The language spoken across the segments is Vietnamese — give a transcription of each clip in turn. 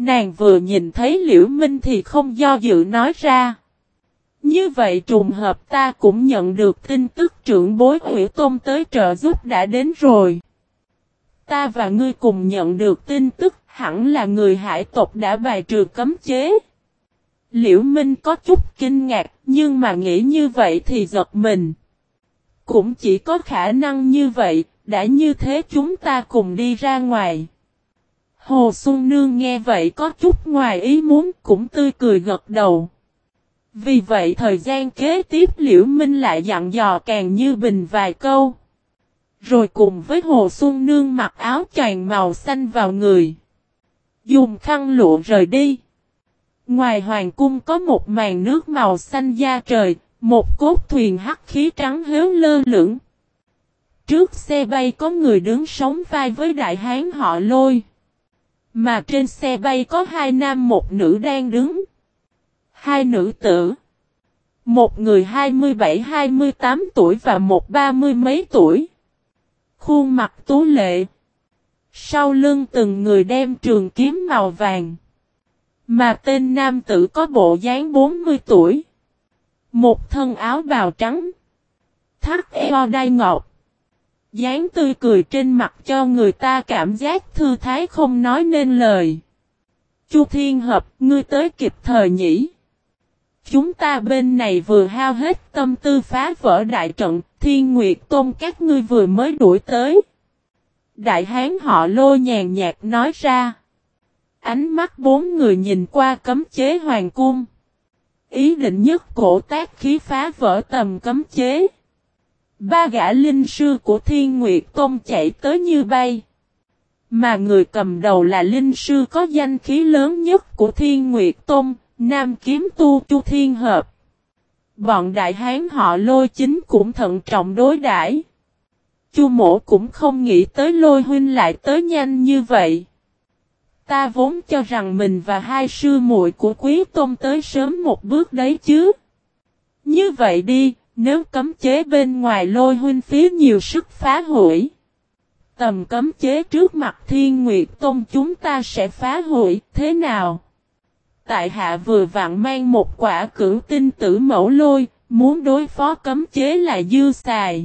Nàng vừa nhìn thấy Liễu Minh thì không do dự nói ra. Như vậy trùng hợp ta cũng nhận được tin tức trưởng bối Hủy Tôn tới trợ giúp đã đến rồi. Ta và ngươi cùng nhận được tin tức hẳn là người hải tộc đã bài trừ cấm chế. Liễu Minh có chút kinh ngạc nhưng mà nghĩ như vậy thì giật mình. Cũng chỉ có khả năng như vậy, đã như thế chúng ta cùng đi ra ngoài. Hồ Xuân Nương nghe vậy có chút ngoài ý muốn cũng tươi cười gật đầu. Vì vậy thời gian kế tiếp Liễu Minh lại dặn dò càng như bình vài câu. Rồi cùng với Hồ Xuân Nương mặc áo choàng màu xanh vào người. Dùng khăn lụa rời đi. Ngoài hoàng cung có một màn nước màu xanh da trời, một cốt thuyền hắc khí trắng héo lơ lửng. Trước xe bay có người đứng sóng vai với đại hán họ Lôi. Mà trên xe bay có hai nam một nữ đang đứng. Hai nữ tử. Một người 27-28 tuổi và một 30 mấy tuổi. Khuôn mặt tú lệ. Sau lưng từng người đem trường kiếm màu vàng. Mà tên nam tử có bộ dáng 40 tuổi. Một thân áo bào trắng. Thắt eo đai ngọc. Dáng tươi cười trên mặt cho người ta cảm giác thư thái không nói nên lời. Chu Thiên Hợp, ngươi tới kịp thời nhỉ? Chúng ta bên này vừa hao hết tâm tư phá vỡ đại trận, Thiên Nguyệt Tôn các ngươi vừa mới đuổi tới. Đại hán họ Lôi nhàn nhạt nói ra. Ánh mắt bốn người nhìn qua cấm chế hoàng cung. Ý định nhất cổ tác khí phá vỡ tầm cấm chế. Ba gã linh sư của Thiên Nguyệt Tôn chạy tới như bay. Mà người cầm đầu là linh sư có danh khí lớn nhất của Thiên Nguyệt Tôn, Nam Kiếm Tu Chu Thiên Hợp. Bọn đại hán họ Lôi chính cũng thận trọng đối đãi. Chu Mỗ cũng không nghĩ tới Lôi huynh lại tới nhanh như vậy. Ta vốn cho rằng mình và hai sư muội của Quý Tôn tới sớm một bước đấy chứ. Như vậy đi, nếu cấm chế bên ngoài Lôi huynh phí nhiều sức phá hủy. Tầm cấm chế trước mặt Thiên Nguyệt Tôn chúng ta sẽ phá hủy, thế nào? Tại hạ vừa vặn mang một quả cửu tinh tử mẫu lôi, muốn đối phó cấm chế là dư xài.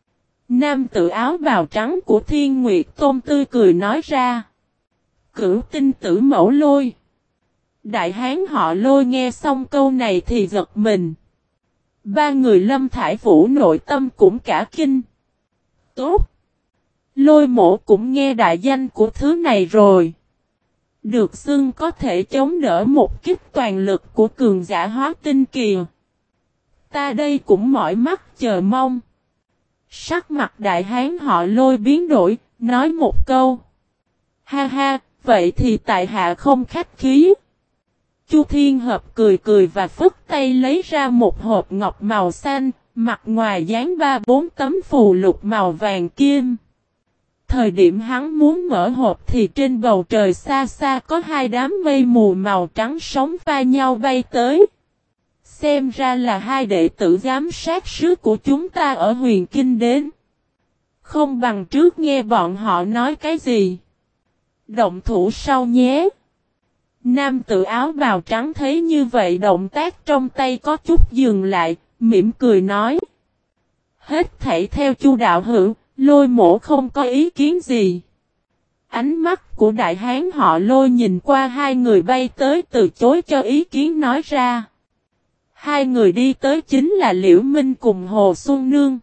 Nam tử áo bào trắng của Thiên Nguyệt Tôn tươi cười nói ra. Cửu tinh tử mẫu lôi. Đại hán họ Lôi nghe xong câu này thì giật mình. Ba người Lâm Thải Vũ nội tâm cũng cả kinh. Tốt. Lôi Mỗ cũng nghe đại danh của thứ này rồi. Được xưng có thể chống đỡ một kích toàn lực của cường giả hóa tinh kỳ. Ta đây cũng mỏi mắt chờ mong. Sắc mặt đại hán họ Lôi biến đổi, nói một câu. Ha ha, vậy thì tại hạ không khách khí. Chu Thiên Hợp cười cười và phất tay lấy ra một hộp ngọc màu xanh, mặt ngoài dán 3-4 tấm phù lục màu vàng kim. Thời điểm hắn muốn mở hộp thì trên bầu trời xa xa có hai đám mây mù màu trắng sóng va nhau bay tới. Xem ra là hai đệ tử giám sát sứ của chúng ta ở Huyền Kinh đến. Không bằng trước nghe bọn họ nói cái gì. Động thủ sau nhé. Nam tử áo bào trắng thấy như vậy động tác trong tay có chút dừng lại, mỉm cười nói. Hết thảy theo Chu đạo hữu, Lôi Mỗ không có ý kiến gì. Ánh mắt của đại hán họ Lôi nhìn qua hai người bay tới từ chối cho ý kiến nói ra. Hai người đi tới chính là Liễu Minh cùng Hồ Xuân Nương.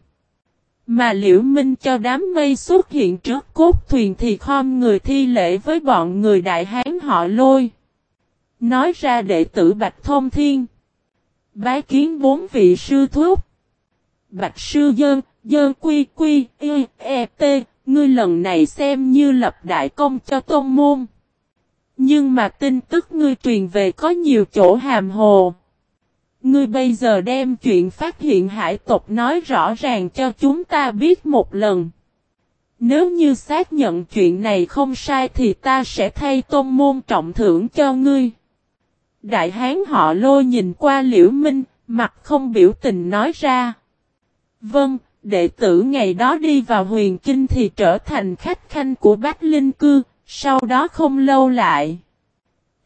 Mà Liễu Minh cho đám mây xuất hiện trước cốt thuyền thì khom người thi lễ với bọn người đại hán họ Lôi. Nói ra đệ tử Bạch Thông Thiên. Bái kiến 4 vị sư thúc. Bạch sư dơn quy quy t, ngươi lần này xem như lập đại công cho tôn môn. Nhưng mà tin tức ngươi truyền về có nhiều chỗ hàm hồ. Ngươi bây giờ đem chuyện phát hiện hải tộc nói rõ ràng cho chúng ta biết một lần. Nếu như xác nhận chuyện này không sai thì ta sẽ thay tôn môn trọng thưởng cho ngươi. Đại hán họ Lôi nhìn qua Liễu Minh, mặt không biểu tình nói ra. Vâng, đệ tử ngày đó đi vào Huyền Kinh thì trở thành khách khanh của Bách Linh Cư, sau đó không lâu lại.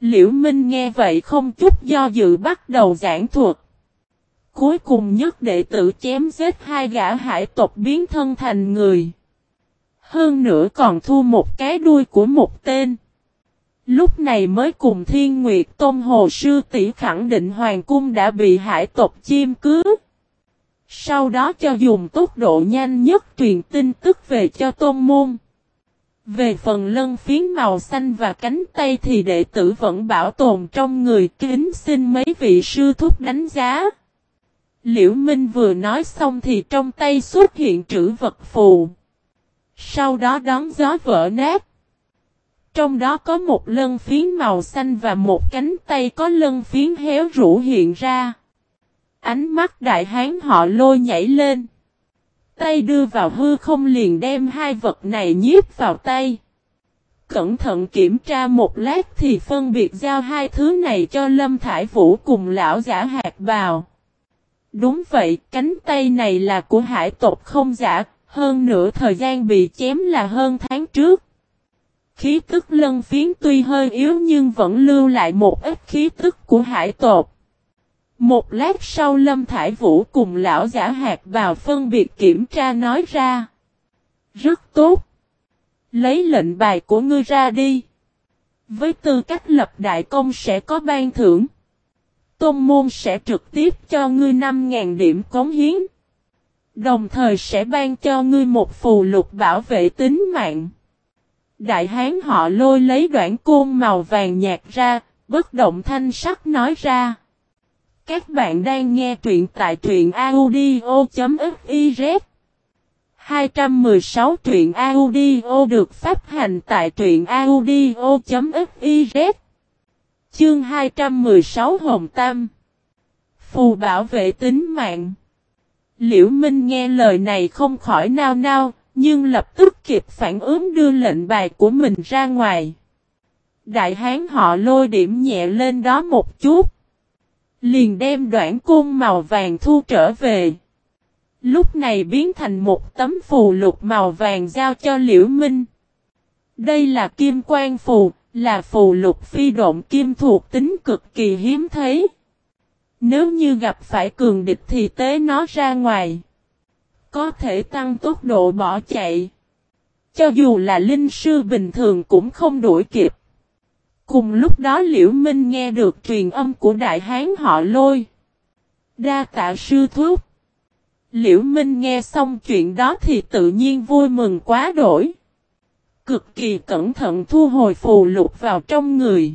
Liễu Minh nghe vậy không chút do dự bắt đầu giảng thuật. Cuối cùng nhất đệ tử chém giết hai gã hải tộc biến thân thành người. Hơn nữa còn thu một cái đuôi của một tên. Lúc này mới cùng Thiên Nguyệt Tôn Hồ Sư tỷ khẳng định hoàng cung đã bị hải tộc chiếm cứ. Sau đó cho dùng tốc độ nhanh nhất truyền tin tức về cho Tôn môn. Về phần lân phiến màu xanh và cánh tay thì đệ tử vẫn bảo tồn trong người, kính xin mấy vị sư thúc đánh giá. Liễu Minh vừa nói xong thì trong tay xuất hiện trữ vật phù. Sau đó đón gió vỡ nát. Trong đó có một lân phiến màu xanh và một cánh tay có lân phiến héo rũ hiện ra. Ánh mắt đại hán họ Lôi nhảy lên. Tay đưa vào hư không liền đem hai vật này nhiếp vào tay. Cẩn thận kiểm tra một lát thì phân biệt giao hai thứ này cho Lâm Thải Vũ cùng lão giả hạt bào. Đúng vậy, cánh tay này là của hải tộc không giả, hơn nữa thời gian bị chém là hơn tháng trước. Khí tức lân phiến tuy hơi yếu nhưng vẫn lưu lại một ít khí tức của hải tộc. Một lát sau Lâm Thải Vũ cùng lão giả hạt bào phân biệt kiểm tra nói ra. Rất tốt. Lấy lệnh bài của ngươi ra đi. Với tư cách lập đại công sẽ có ban thưởng. Tôn môn sẽ trực tiếp cho ngươi 5.000 điểm cống hiến. Đồng thời sẽ ban cho ngươi một phù lục bảo vệ tính mạng. Đại hán họ Lôi lấy đoạn côn màu vàng nhạt ra, bất động thanh sắc nói ra. Các bạn đang nghe truyện tại truyện audio.fiz 216 truyện audio được phát hành tại truyện audio.fiz Chương 216 Hồng Tam Phù bảo vệ tính mạng. Liễu Minh nghe lời này không khỏi nao nao, nhưng lập tức kịp phản ứng đưa lệnh bài của mình ra ngoài. Đại hán họ Lôi điểm nhẹ lên đó một chút. Liền đem đoạn côn màu vàng thu trở về. Lúc này biến thành một tấm phù lục màu vàng giao cho Liễu Minh. Đây là kim quan phù, là phù lục phi độn kim thuộc tính cực kỳ hiếm thấy. Nếu như gặp phải cường địch thì tế nó ra ngoài. Có thể tăng tốc độ bỏ chạy. Cho dù là linh sư bình thường cũng không đuổi kịp. Cùng lúc đó Liễu Minh nghe được truyền âm của đại hán họ Lôi. Đa tạ sư thúc. Liễu Minh nghe xong chuyện đó thì tự nhiên vui mừng quá đổi. Cực kỳ cẩn thận thu hồi phù lục vào trong người.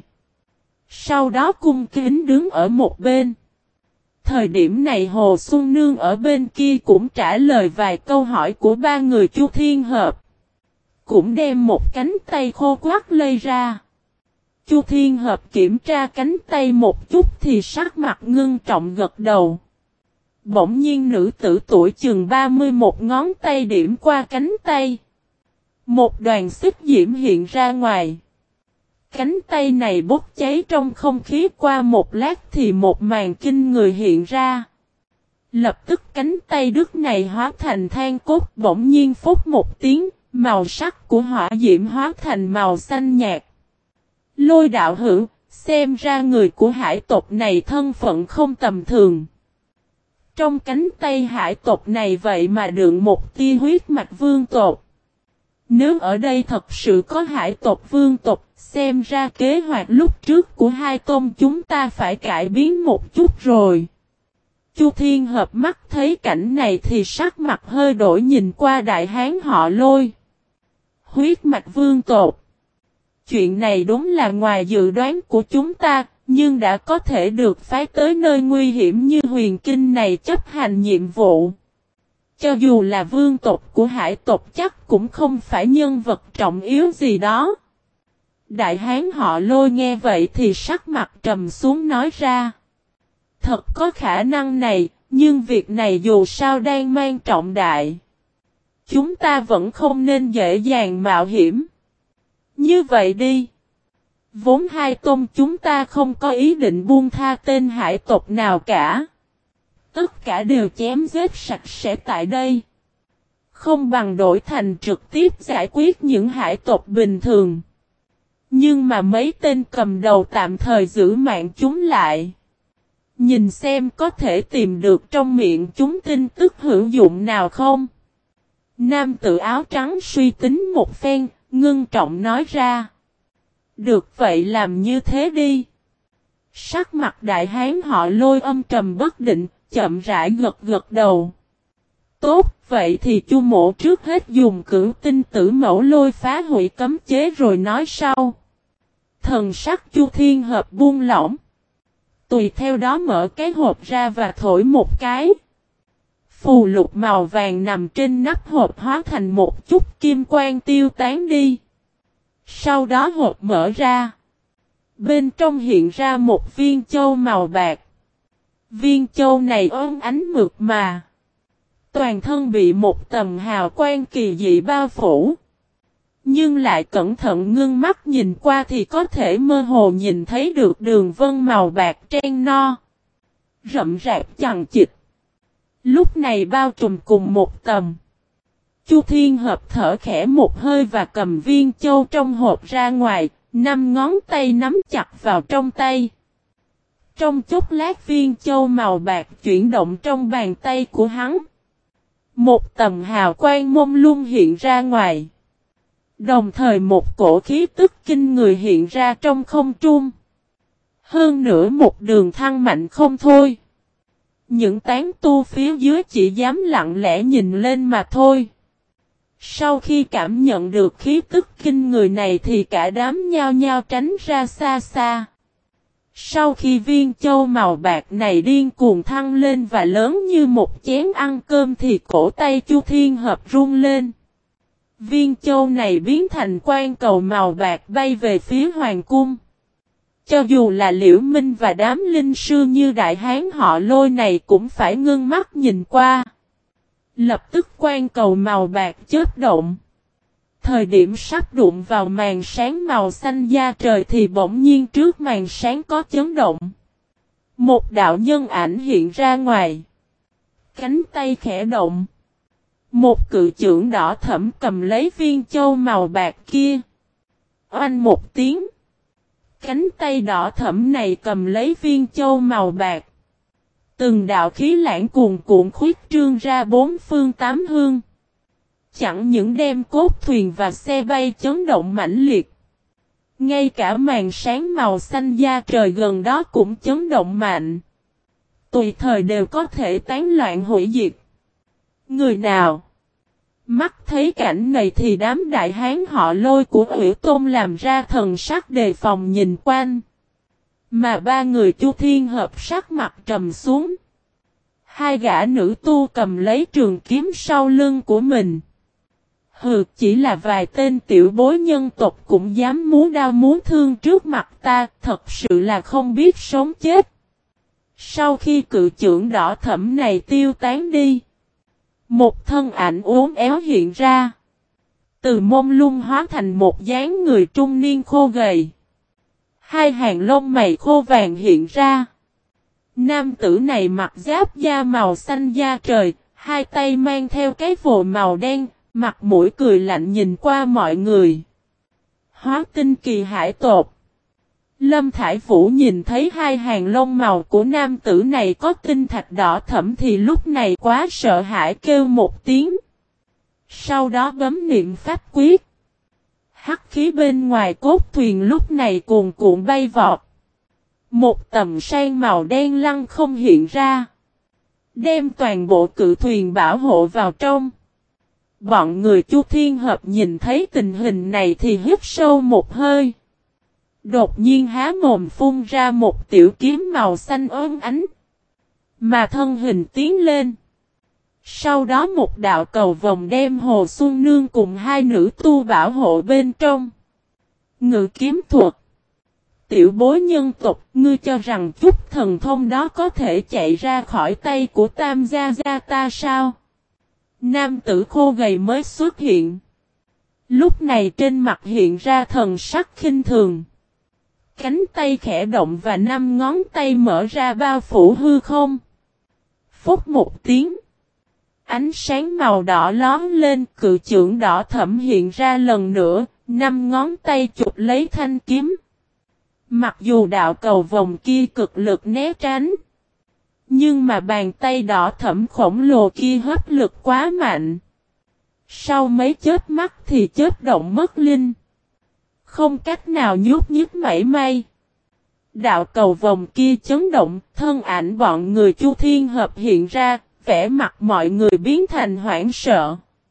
Sau đó cung kính đứng ở một bên. Thời điểm này Hồ Xuân Nương ở bên kia cũng trả lời vài câu hỏi của ba người Chu Thiên Hợp. Cũng đem một cánh tay khô quắt lây ra. Chu Thiên Hợp kiểm tra cánh tay một chút thì sắc mặt ngưng trọng gật đầu. Bỗng nhiên nữ tử tuổi chừng 31 ngón tay điểm qua cánh tay. Một đoàn xích diễm hiện ra ngoài. Cánh tay này bốc cháy trong không khí qua một lát thì một màn kinh người hiện ra. Lập tức cánh tay đứt này hóa thành than cốt bỗng nhiên phốt một tiếng, màu sắc của hỏa diễm hóa thành màu xanh nhạt. Lôi đạo hữu, xem ra người của hải tộc này thân phận không tầm thường. Trong cánh tay hải tộc này vậy mà đựng một tia huyết mạch vương tộc. Nếu ở đây thật sự có hải tộc vương tộc, xem ra kế hoạch lúc trước của hai tôn chúng ta phải cải biến một chút rồi. Chu Thiên Hợp mắt thấy cảnh này thì sắc mặt hơi đổi nhìn qua đại hán họ Lôi. Huyết mạch vương tộc. Chuyện này đúng là ngoài dự đoán của chúng ta, nhưng đã có thể được phái tới nơi nguy hiểm như huyền kinh này chấp hành nhiệm vụ. Cho dù là vương tộc của hải tộc chắc cũng không phải nhân vật trọng yếu gì đó. Đại hán họ Lôi nghe vậy thì sắc mặt trầm xuống nói ra. Thật có khả năng này, nhưng việc này dù sao đang mang trọng đại. Chúng ta vẫn không nên dễ dàng mạo hiểm. Như vậy đi. Vốn hai tôn chúng ta không có ý định buông tha tên hải tộc nào cả. Tất cả đều chém giết sạch sẽ tại đây. Không bằng đổi thành trực tiếp giải quyết những hải tộc bình thường. Nhưng mà mấy tên cầm đầu tạm thời giữ mạng chúng lại. Nhìn xem có thể tìm được trong miệng chúng tin tức hữu dụng nào không. Nam tử áo trắng suy tính một phen, ngưng trọng nói ra. Được vậy làm như thế đi. Sắc mặt đại hán họ Lôi âm trầm bất định, chậm rãi gật gật đầu. Tốt, vậy thì Chu mỗ trước hết dùng cửu tinh tử mẫu lôi phá hủy cấm chế rồi nói sau. Thần sắc Chu Thiên Hợp buông lỏng. Tùy theo đó mở cái hộp ra và thổi một cái. Phù lục màu vàng nằm trên nắp hộp hóa thành một chút kim quang tiêu tán đi. Sau đó hộp mở ra. Bên trong hiện ra một viên châu màu bạc. Viên châu này óng ánh mượt mà. Toàn thân bị một tầng hào quang kỳ dị bao phủ. Nhưng lại cẩn thận ngưng mắt nhìn qua thì có thể mơ hồ nhìn thấy được đường vân màu bạc đen no. Rậm rạp chằng chịt. Lúc này bao trùm cùng một tầm. Chu Thiên Hợp thở khẽ một hơi và cầm viên châu trong hộp ra ngoài, 5 ngón tay nắm chặt vào trong tay. Trong chốc lát viên châu màu bạc chuyển động trong bàn tay của hắn. Một tầm hào quang mông lung hiện ra ngoài. Đồng thời một cổ khí tức kinh người hiện ra trong không trung. Hơn nữa một đường thăng mạnh không thôi. Những tán tu phía dưới chỉ dám lặng lẽ nhìn lên mà thôi. Sau khi cảm nhận được khí tức kinh người này thì cả đám nhao nhao tránh ra xa xa. Sau khi viên châu màu bạc này điên cuồng thăng lên và lớn như một chén ăn cơm thì cổ tay Chu Thiên Hợp run lên. Viên châu này biến thành quan cầu màu bạc bay về phía hoàng cung. Cho dù là Liễu Minh và đám linh sư như đại hán họ Lôi này cũng phải ngưng mắt nhìn qua. Lập tức quan cầu màu bạc chớp động. Thời điểm sắp đụng vào màn sáng màu xanh da trời thì bỗng nhiên trước màn sáng có chấn động. Một đạo nhân ảnh hiện ra ngoài. Cánh tay khẽ động. Một cự chưởng đỏ thẫm cầm lấy viên châu màu bạc kia. Oanh một tiếng. Cánh tay đỏ thẫm này cầm lấy viên châu màu bạc. Từng đạo khí lãng cuồn cuộn khuyết trương ra bốn phương tám hướng. Chẳng những đem cốt thuyền và xe bay chấn động mãnh liệt. Ngay cả màn sáng màu xanh da trời gần đó cũng chấn động mạnh. Tùy thời đều có thể tán loạn hủy diệt. Người nào? Mắt thấy cảnh này thì đám đại hán họ Lôi của Hủy Tôn làm ra thần sắc đề phòng nhìn quanh. Mà ba người Chu Thiên Hợp sắc mặt trầm xuống. Hai gã nữ tu cầm lấy trường kiếm sau lưng của mình. Hừ, chỉ là vài tên tiểu bối nhân tộc cũng dám múa đao múa thương trước mặt ta, thật sự là không biết sống chết. Sau khi cự chưởng đỏ thẫm này tiêu tán đi, một thân ảnh uốn éo hiện ra. Từ mông lung hóa thành một dáng người trung niên khô gầy. Hai hàng lông mày khô vàng hiện ra. Nam tử này mặc giáp da màu xanh da trời, hai tay mang theo cái vồ màu đen, mặt mũi cười lạnh nhìn qua mọi người. Hóa tinh kỳ hải tột. Lâm Thải Vũ nhìn thấy hai hàng lông màu của nam tử này có tinh thạch đỏ thẫm thì lúc này quá sợ hãi kêu một tiếng. Sau đó bấm niệm pháp quyết. Hắc khí bên ngoài cốt thuyền lúc này cuồn cuộn bay vọt. Một tầm sang màu đen lăng không hiện ra. Đem toàn bộ cự thuyền bảo hộ vào trong. Bọn người Chu Thiên Hợp nhìn thấy tình hình này thì hít sâu một hơi. Đột nhiên há mồm phun ra một tiểu kiếm màu xanh óng ánh. Mà thân hình tiến lên. Sau đó một đạo cầu vòng đem Hồ Xuân Nương cùng hai nữ tu bảo hộ bên trong. Ngự kiếm thuật. Tiểu bối nhân tộc, ngươi cho rằng chút thần thông đó có thể chạy ra khỏi tay của Tam gia gia ta sao? Nam tử khô gầy mới xuất hiện. Lúc này trên mặt hiện ra thần sắc khinh thường. Cánh tay khẽ động và 5 ngón tay mở ra bao phủ hư không. Phúc một tiếng. Ánh sáng màu đỏ lóm lên, cự chưởng đỏ thẫm hiện ra lần nữa, Năm ngón tay chụp lấy thanh kiếm. Mặc dù đạo cầu vòng kia cực lực né tránh. Nhưng mà bàn tay đỏ thẫm khổng lồ kia hấp lực quá mạnh. Sau mấy chớp mắt thì chớp động mất linh. Không cách nào nhúc nhích mảy may. Đạo cầu vòng kia chấn động, thân ảnh bọn người Chu Thiên Hợp hiện ra, vẻ mặt mọi người biến thành hoảng sợ.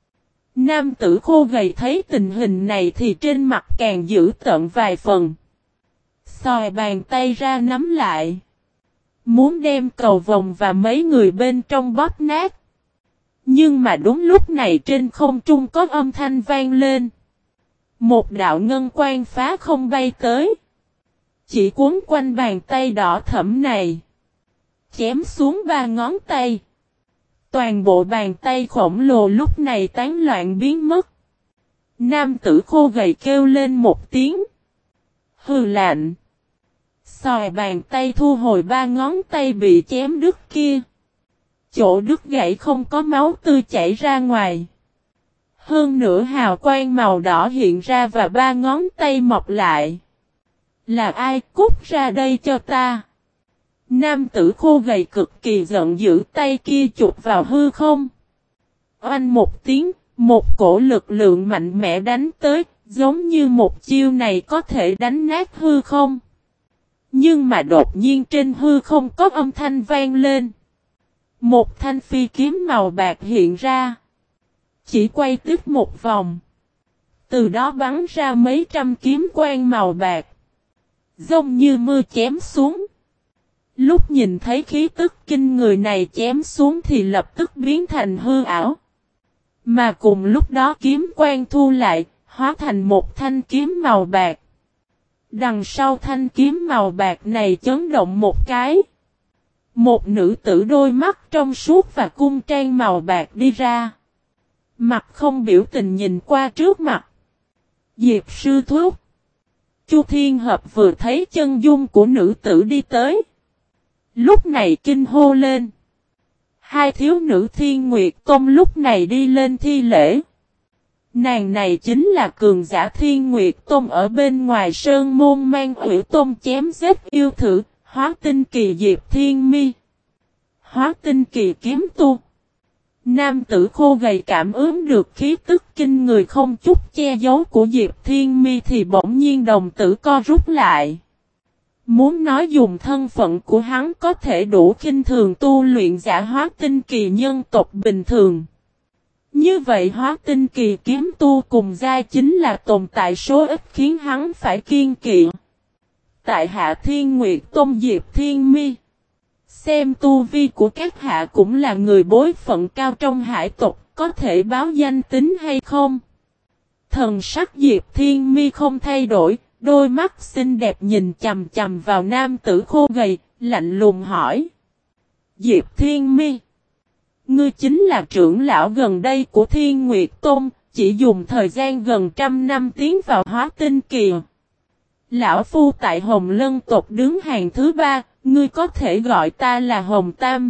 Nam tử khô gầy thấy tình hình này thì trên mặt càng dữ tợn vài phần. Xòe bàn tay ra nắm lại. Muốn đem cầu vòng và mấy người bên trong bóp nát. Nhưng mà đúng lúc này trên không trung có âm thanh vang lên. Một đạo ngân quang phá không bay tới. Chỉ cuốn quanh bàn tay đỏ thẫm này. Chém xuống 3 ngón tay. Toàn bộ bàn tay khổng lồ lúc này tán loạn biến mất. Nam tử khô gầy kêu lên một tiếng. Hừ lạnh. Xòe bàn tay thu hồi 3 ngón tay bị chém đứt kia. Chỗ đứt gãy không có máu tươi chảy ra ngoài. Hơn nữa hào quang màu đỏ hiện ra và 3 ngón tay mọc lại. Là ai cút ra đây cho ta? Nam tử khô gầy cực kỳ giận dữ tay kia chụp vào hư không. Oanh một tiếng, một cổ lực lượng mạnh mẽ đánh tới, giống như một chiêu này có thể đánh nát hư không. Nhưng mà đột nhiên trên hư không có âm thanh vang lên. Một thanh phi kiếm màu bạc hiện ra. Chỉ quay tức một vòng. Từ đó bắn ra mấy trăm kiếm quang màu bạc. Giống như mưa chém xuống. Lúc nhìn thấy khí tức kinh người này chém xuống thì lập tức biến thành hư ảo. Mà cùng lúc đó kiếm quang thu lại, hóa thành một thanh kiếm màu bạc. Đằng sau thanh kiếm màu bạc này chấn động một cái. Một nữ tử đôi mắt trong suốt và cung trang màu bạc đi ra. Mặt không biểu tình nhìn qua trước mặt. Diệp sư thúc. Chu Thiên Hợp vừa thấy chân dung của nữ tử đi tới. Lúc này kinh hô lên. Hai thiếu nữ Thiên Nguyệt Tông lúc này đi lên thi lễ. Nàng này chính là cường giả Thiên Nguyệt Tông ở bên ngoài sơn môn mang Hủy Tông chém giết yêu thử, hóa tinh kỳ Diệp Thiên Mi. Hóa tinh kỳ kiếm tu. Nam tử khô gầy cảm ứng được khí tức kinh người không chút che giấu của Diệp Thiên Mi thì bỗng nhiên đồng tử co rút lại. Muốn nói dùng thân phận của hắn có thể đủ khinh thường tu luyện giả hóa tinh kỳ nhân tộc bình thường. Như vậy hóa tinh kỳ kiếm tu cùng giai chính là tồn tại số ít khiến hắn phải kiên kỵ. Tại Hạ Thiên Nguyệt Tông Diệp Thiên Mi. Xem tu vi của các hạ cũng là người bối phận cao trong hải tộc, có thể báo danh tính hay không? Thần sắc Diệp Thiên Mi không thay đổi, đôi mắt xinh đẹp nhìn chằm chằm vào nam tử khô gầy, lạnh lùng hỏi. Diệp Thiên Mi, ngươi chính là trưởng lão gần đây của Thiên Nguyệt Tông, chỉ dùng thời gian gần 100 năm tiến vào hóa tinh kỳ. Lão phu tại Hồng Lân tộc đứng hàng thứ 3, ngươi có thể gọi ta là Hồng Tam.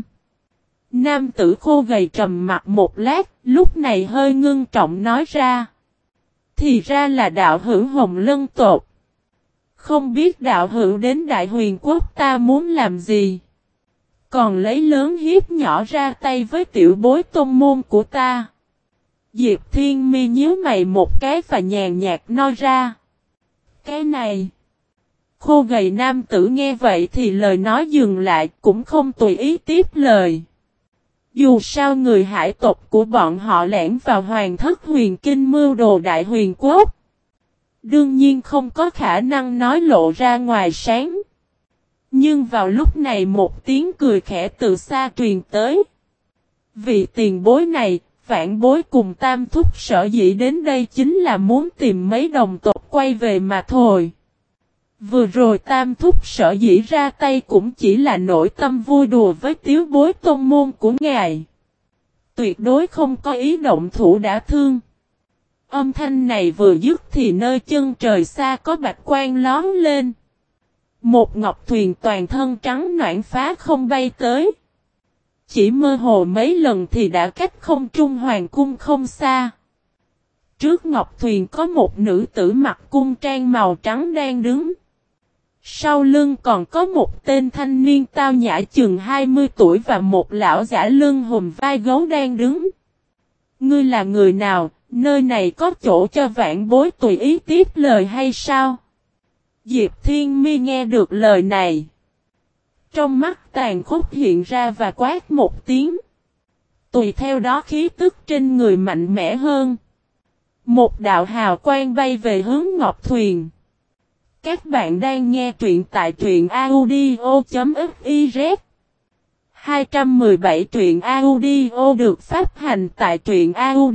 Nam tử khô gầy trầm mặt một lát, lúc này hơi ngưng trọng nói ra. Thì ra là đạo hữu Hồng Lân tộc. Không biết đạo hữu đến Đại Huyền Quốc ta muốn làm gì? Còn lấy lớn hiếp nhỏ ra tay với tiểu bối tôn môn của ta. Diệp Thiên Mi nhíu mày một cái và nhàn nhạt nói ra. Cái này. Khô gầy nam tử nghe vậy thì lời nói dừng lại cũng không tùy ý tiếp lời. Dù sao người hải tộc của bọn họ lẻn vào hoàng thất huyền kinh mưu đồ Đại Huyền Quốc. Đương nhiên không có khả năng nói lộ ra ngoài sáng. Nhưng vào lúc này một tiếng cười khẽ từ xa truyền tới. Vị tiền bối này, vãn bối cùng tam thúc sở dĩ đến đây chính là muốn tìm mấy đồng tộc quay về mà thôi. Vừa rồi tam thúc sở dĩ ra tay cũng chỉ là nội tâm vui đùa với tiếu bối tôn môn của ngài. Tuyệt đối không có ý động thủ đã thương. Âm thanh này vừa dứt thì nơi chân trời xa có bạch quang lóm lên. Một ngọc thuyền toàn thân trắng noãn phá không bay tới. Chỉ mơ hồ mấy lần thì đã cách không trung hoàng cung không xa. Trước ngọc thuyền có một nữ tử mặc cung trang màu trắng đang đứng. Sau lưng còn có một tên thanh niên tao nhã chừng 20 tuổi và một lão giả lưng hùm vai gấu đang đứng. Ngươi là người nào, nơi này có chỗ cho vãn bối tùy ý tiếp lời hay sao? Diệp Thiên Mi nghe được lời này. Trong mắt tàn khốc hiện ra và quát một tiếng. Tùy theo đó khí tức trên người mạnh mẽ hơn. Một đạo hào quang bay về hướng ngọc thuyền. Các bạn đang nghe truyện tại truyện audio.fiz 217 truyện audio được phát hành tại truyện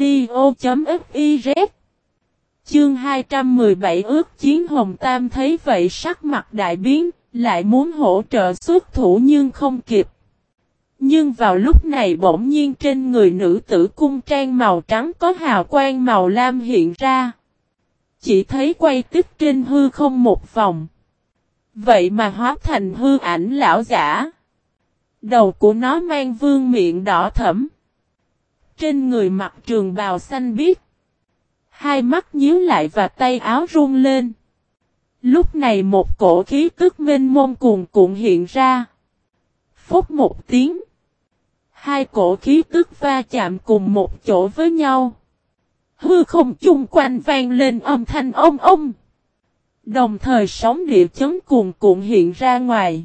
audio.fiz Chương 217 ước chiến Hồng Tam thấy vậy sắc mặt đại biến, lại muốn hỗ trợ xuất thủ nhưng không kịp. Nhưng vào lúc này bỗng nhiên trên người nữ tử cung trang màu trắng có hào quang màu lam hiện ra. Chỉ thấy quay tích trên hư không một vòng. Vậy mà hóa thành hư ảnh lão giả. Đầu của nó mang vương miệng đỏ thẫm. Trên người mặc trường bào xanh biếc. Hai mắt nhíu lại và tay áo run lên. Lúc này một cổ khí tức mênh mông cuồn cuộn hiện ra. Phốc một tiếng. Hai cổ khí tức va chạm cùng một chỗ với nhau. Hư không chung quanh vang lên âm thanh ông ông. Đồng thời sóng địa chấn cuồn cuộn hiện ra ngoài.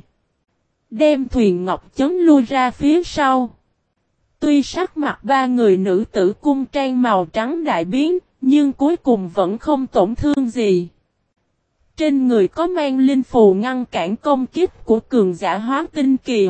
Đem thuyền ngọc chấn lui ra phía sau. Tuy sắc mặt ba người nữ tử cung trang màu trắng đại biến, nhưng cuối cùng vẫn không tổn thương gì. Trên người có mang linh phù ngăn cản công kích của cường giả hóa tinh kỳ.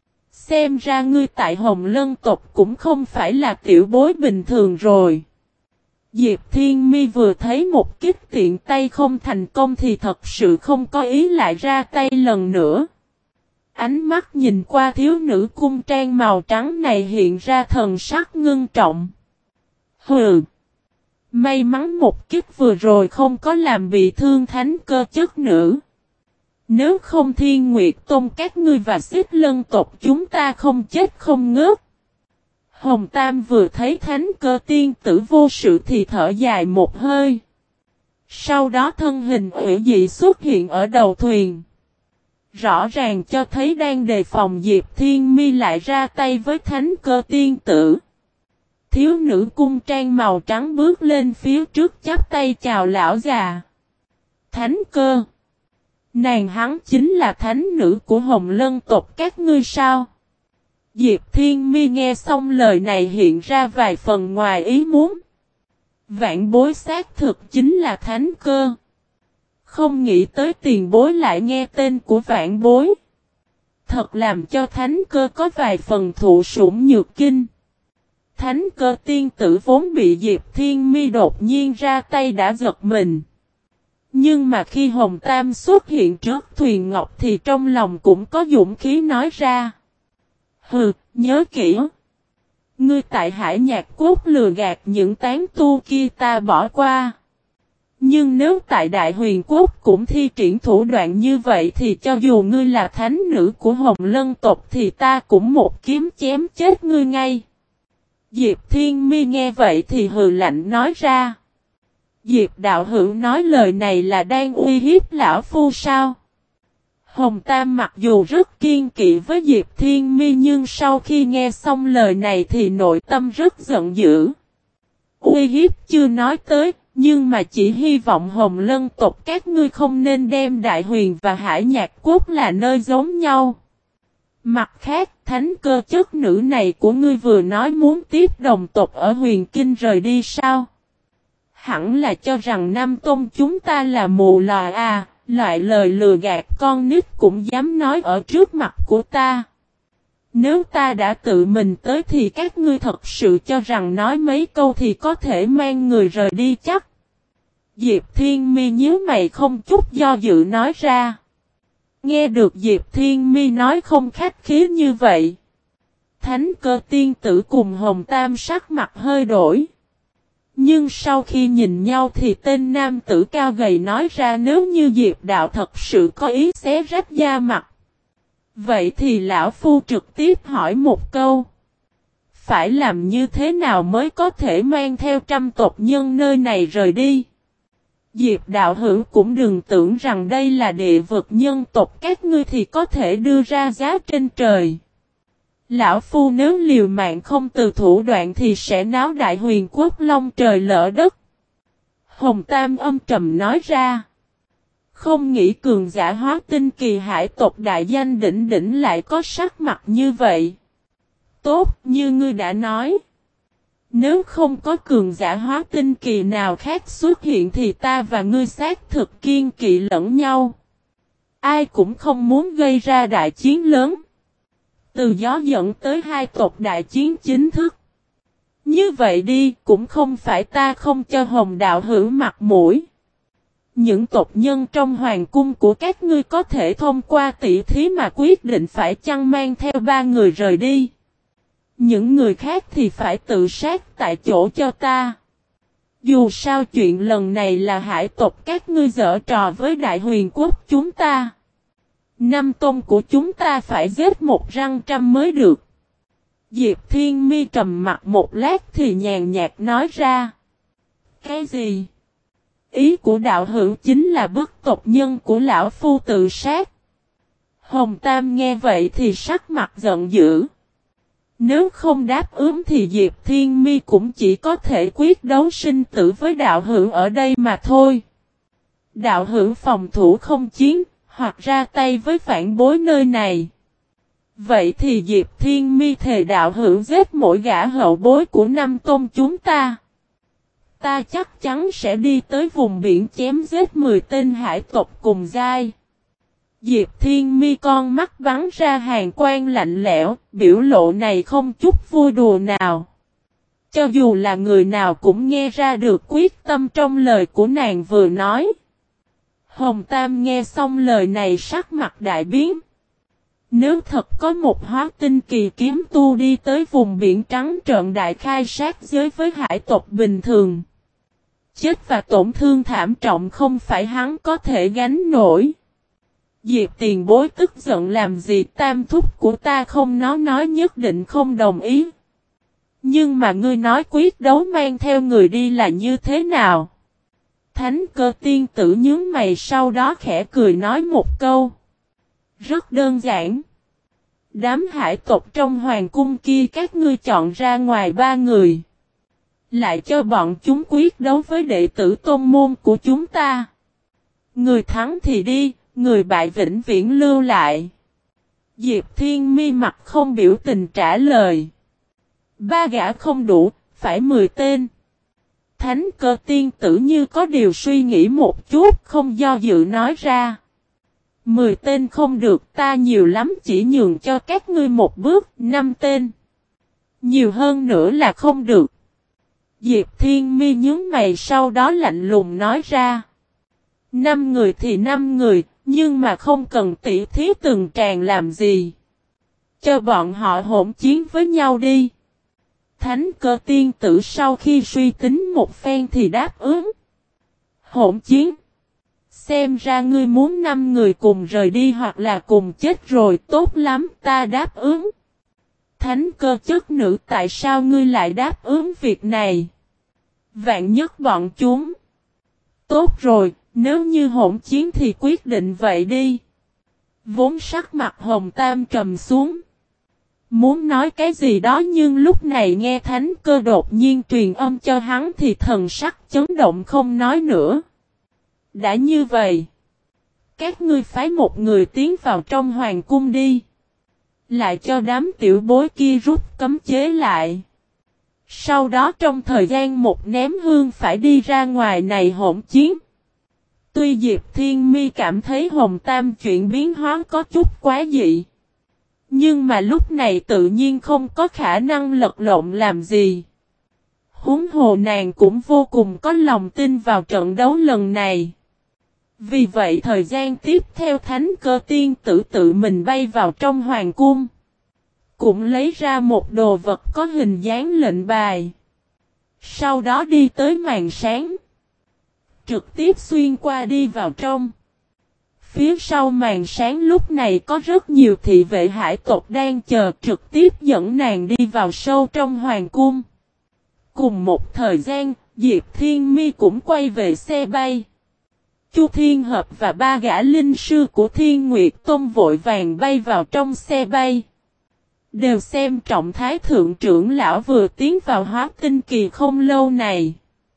Xem ra ngươi tại Hồng Lân tộc cũng không phải là tiểu bối bình thường rồi. Diệp Thiên Mi vừa thấy một kích tiện tay không thành công thì thật sự không có ý lại ra tay lần nữa. Ánh mắt nhìn qua thiếu nữ cung trang màu trắng này hiện ra thần sắc ngưng trọng. Hừ! May mắn một kích vừa rồi không có làm bị thương thánh cơ chất nữ. Nếu không Thiên Nguyệt Tôn các ngươi và Xích Lân tộc chúng ta không chết không ngớt. Hồng Tam vừa thấy thánh cơ tiên tử vô sự thì thở dài một hơi. Sau đó thân hình ủy dị xuất hiện ở đầu thuyền. Rõ ràng cho thấy đang đề phòng Diệp Thiên Mi lại ra tay với thánh cơ tiên tử. Thiếu nữ cung trang màu trắng bước lên phía trước chắp tay chào lão già. Thánh cơ. Nàng hắn chính là thánh nữ của Hồng Lân tộc các ngươi sao? Diệp Thiên Mi nghe xong lời này hiện ra vài phần ngoài ý muốn. Vạn bối xác thực chính là thánh cơ. Không nghĩ tới tiền bối lại nghe tên của vạn bối. Thật làm cho thánh cơ có vài phần thụ sủng nhược kinh. Thánh cơ tiên tử vốn bị Diệp Thiên Mi đột nhiên ra tay đã giật mình. Nhưng mà khi Hồng Tam xuất hiện trước thuyền ngọc thì trong lòng cũng có dũng khí nói ra. Hừ, nhớ kỹ. Ngươi tại Hải Nhạc Quốc lừa gạt những tán tu kia ta bỏ qua. Nhưng nếu tại Đại Huyền Quốc cũng thi triển thủ đoạn như vậy thì cho dù ngươi là thánh nữ của Hồng Lân tộc thì ta cũng một kiếm chém chết ngươi ngay. Diệp Thiên Mi nghe vậy thì hừ lạnh nói ra. Diệp đạo hữu nói lời này là đang uy hiếp lão phu sao? Hồng Tam mặc dù rất kiên kỵ với Diệp Thiên Mi nhưng sau khi nghe xong lời này thì nội tâm rất giận dữ. Uy hiếp chưa nói tới, nhưng mà chỉ hy vọng Hồng Lân tộc các ngươi không nên đem Đại Huyền và Hải Nhạc Quốc là nơi giống nhau. Mặt khác, thánh cơ chất nữ này của ngươi vừa nói muốn tiếp đồng tộc ở Huyền Kinh rời đi sao? Hẳn là cho rằng Nam Tôn chúng ta là mù lòa à, loại lời lừa gạt con nít cũng dám nói ở trước mặt của ta. Nếu ta đã tự mình tới thì các ngươi thật sự cho rằng nói mấy câu thì có thể mang người rời đi chắc. Diệp Thiên Mi nhíu mày không chút do dự nói ra. Nghe được Diệp Thiên Mi nói không khách khí như vậy. Thánh cơ tiên tử cùng Hồng Tam sắc mặt hơi đổi. Nhưng sau khi nhìn nhau thì tên nam tử cao gầy nói ra nếu như Diệp đạo thật sự có ý xé rách da mặt. Vậy thì lão phu trực tiếp hỏi một câu. phải làm như thế nào mới có thể mang theo trăm tộc nhân nơi này rời đi. Diệp đạo hữu cũng đừng tưởng rằng đây là địa vực nhân tộc các ngươi thì có thể đưa ra giá trên trời. Lão Phu nếu liều mạng không từ thủ đoạn thì sẽ náo đại huyền quốc long trời lỡ đất. Hồng Tam âm trầm nói ra. Không nghĩ cường giả hóa tinh kỳ hải tộc đại danh đỉnh đỉnh lại có sắc mặt như vậy. Tốt như ngươi đã nói. Nếu không có cường giả hóa tinh kỳ nào khác xuất hiện thì ta và ngươi xác thực kiên kỵ lẫn nhau. Ai cũng không muốn gây ra đại chiến lớn. Từ gió dẫn tới hai tộc đại chiến chính thức. Như vậy đi cũng không phải ta không cho Hồng đạo hữu mặt mũi. Những tộc nhân trong hoàng cung của các ngươi có thể thông qua tỷ thí mà quyết định phải chăng mang theo 3 người rời đi. Những người khác thì phải tự sát tại chỗ cho ta. Dù sao chuyện lần này là hải tộc các ngươi giở trò với đại huyền quốc chúng ta. Năm tôn của chúng ta phải giết một răng trăm mới được. Diệp Thiên Mi trầm mặt một lát thì nhàn nhạt nói ra. Cái gì? Ý của đạo hữu chính là bức tộc nhân của lão phu tự sát. Hồng Tam nghe vậy thì sắc mặt giận dữ. Nếu không đáp ứng thì Diệp Thiên Mi cũng chỉ có thể quyết đấu sinh tử với đạo hữu ở đây mà thôi. Đạo hữu phòng thủ không chiến, hoặc ra tay với phản bối nơi này. Vậy thì Diệp Thiên Mi thề đạo hữu giết mỗi gã hậu bối của năm tôn chúng ta. Ta chắc chắn sẽ đi tới vùng biển chém giết 10 tên hải tộc cùng giai. Diệp Thiên Mi con mắt bắn ra hàn quang lạnh lẽo, biểu lộ này không chút vui đùa nào. Cho dù là người nào cũng nghe ra được quyết tâm trong lời của nàng vừa nói. Hồng Tam nghe xong lời này sắc mặt đại biến. Nếu thật có một hóa tinh kỳ kiếm tu đi tới vùng biển trắng trợn đại khai sát giới với hải tộc bình thường. Chết và tổn thương thảm trọng không phải hắn có thể gánh nổi. Diệp tiền bối tức giận làm gì tam thúc của ta không nói nhất định không đồng ý. Nhưng mà ngươi nói quyết đấu mang theo người đi là như thế nào? Thánh Cơ tiên tử nhướng mày sau đó khẽ cười nói một câu. Rất đơn giản. Đám hải tộc trong hoàng cung kia các ngươi chọn ra ngoài 3 người. Lại cho bọn chúng quyết đấu với đệ tử tôn môn của chúng ta. Người thắng thì đi, người bại vĩnh viễn lưu lại. Diệp Thiên Mi mặt không biểu tình trả lời. 3 gã không đủ, phải 10 tên. Thánh Cơ tiên tử như có điều suy nghĩ một chút không do dự nói ra. 10 tên không được ta nhiều lắm chỉ nhường cho các ngươi một bước 5 tên. Nhiều hơn nữa là không được. Diệp Thiên Mi nhướng mày sau đó lạnh lùng nói ra. 5 người thì 5 người, nhưng mà không cần tỉ thí từng tràng làm gì. Cho bọn họ hỗn chiến với nhau đi. Thánh Cơ tiên tử sau khi suy tính một phen thì đáp ứng. Hỗn chiến. Xem ra ngươi muốn 5 người cùng rời đi hoặc là cùng chết rồi, tốt lắm, ta đáp ứng. Thánh Cơ chất nữ tại sao ngươi lại đáp ứng việc này? Vạn nhất bọn chúng. Tốt rồi, nếu như hỗn chiến thì quyết định vậy đi. Vốn sắc mặt Hồng Tam trầm xuống. Muốn nói cái gì đó nhưng lúc này nghe Thánh Cơ đột nhiên truyền âm cho hắn thì thần sắc chấn động không nói nữa. Đã như vậy, các ngươi phái một người tiến vào trong hoàng cung đi. Lại cho đám tiểu bối kia rút cấm chế lại. Sau đó trong thời gian một ném hương phải đi ra ngoài này hỗn chiến. Tuy Diệp Thiên Mi cảm thấy Hồng Tam chuyện biến hóa có chút quá dị. Nhưng mà lúc này tự nhiên không có khả năng lật lộn làm gì. Huống hồ nàng cũng vô cùng có lòng tin vào trận đấu lần này. Vì vậy thời gian tiếp theo Thánh Cơ tiên tử tự mình bay vào trong hoàng cung. Cũng lấy ra một đồ vật có hình dáng lệnh bài. Sau đó đi tới màn sáng. Trực tiếp xuyên qua đi vào trong. Phía sau màn sáng lúc này có rất nhiều thị vệ hải tộc đang chờ trực tiếp dẫn nàng đi vào sâu trong hoàng cung. Cùng một thời gian, Diệp Thiên Mi cũng quay về xe bay. Chu Thiên Hợp và ba gã linh sư của Thiên Nguyệt Tông vội vàng bay vào trong xe bay. Đều xem trọng Thái Thượng trưởng lão vừa tiến vào Hóa Tinh Kỳ không lâu này.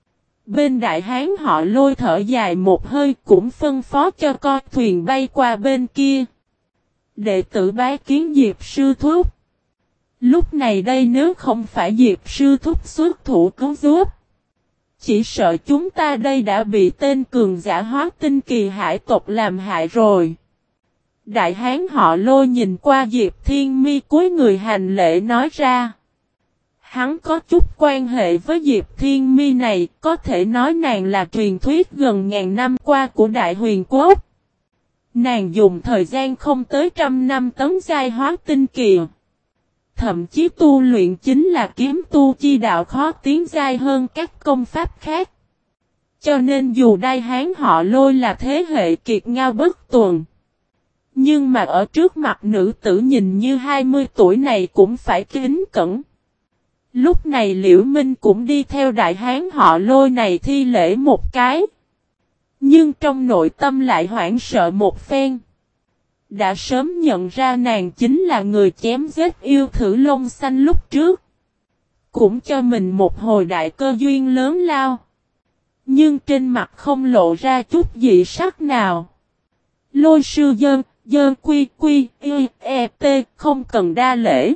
Bên đại hán họ Lôi thở dài một hơi cũng phân phó cho con thuyền bay qua bên kia. Đệ tử bái kiến Diệp sư thúc. Lúc này đây nếu không phải Diệp sư thúc xuất thủ cứu giúp, chỉ sợ chúng ta đây đã bị tên cường giả Hóa Tinh Kỳ hải tộc làm hại rồi. Đại hán họ Lôi nhìn qua Diệp Thiên Mi cúi người hành lễ nói ra. Hắn có chút quan hệ với Diệp Thiên Mi này, có thể nói nàng là truyền thuyết gần ngàn năm qua của Đại Huyền Quốc. Nàng dùng thời gian không tới 100 năm tấn giai Hóa Tinh Kỳ. Thậm chí tu luyện chính là kiếm tu chi đạo khó tiến giai hơn các công pháp khác. Cho nên dù Đại hán họ Lôi là thế hệ kiệt ngao bất tuần, nhưng mà ở trước mặt nữ tử nhìn như 20 tuổi này cũng phải kính cẩn. Lúc này Liễu Minh cũng đi theo đại hán họ Lôi này thi lễ một cái. Nhưng trong nội tâm lại hoảng sợ một phen. Đã sớm nhận ra nàng chính là người chém giết yêu thử lông xanh lúc trước. Cũng cho mình một hồi đại cơ duyên lớn lao. Nhưng trên mặt không lộ ra chút dị sắc nào. Lôi sư dơn quy quy t không cần đa lễ.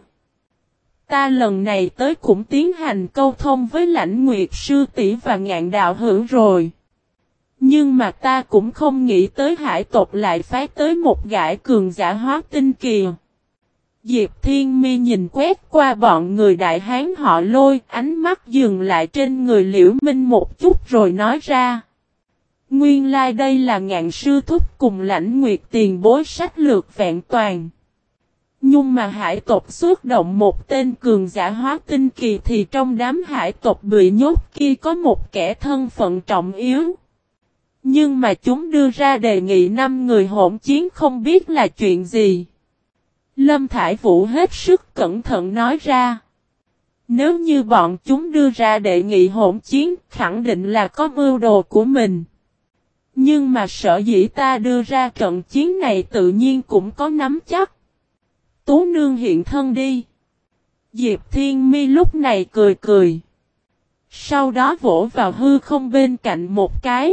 Ta lần này tới cũng tiến hành câu thông với Lãnh Nguyệt sư tỷ và Ngạn đạo hữu rồi. Nhưng mà ta cũng không nghĩ tới hải tộc lại phái tới một gã cường giả Hóa Tinh Kỳ. Diệp Thiên Mi nhìn quét qua bọn người đại hán họ Lôi, ánh mắt dừng lại trên người Liễu Minh một chút rồi nói ra. Nguyên lai đây là Ngạn sư thúc cùng Lãnh Nguyệt tiền bối sách lược vẹn toàn. Nhưng mà hải tộc xuất động một tên cường giả Hóa Tinh Kỳ thì trong đám hải tộc bị nhốt kia có một kẻ thân phận trọng yếu. Nhưng mà chúng đưa ra đề nghị 5 người hỗn chiến không biết là chuyện gì. Lâm Thải Vũ hết sức cẩn thận nói ra. Nếu như bọn chúng đưa ra đề nghị hỗn chiến khẳng định là có mưu đồ của mình. Nhưng mà sở dĩ ta đưa ra trận chiến này tự nhiên cũng có nắm chắc. Tú nương hiện thân đi. Diệp Thiên Mi lúc này cười cười. Sau đó vỗ vào hư không bên cạnh một cái.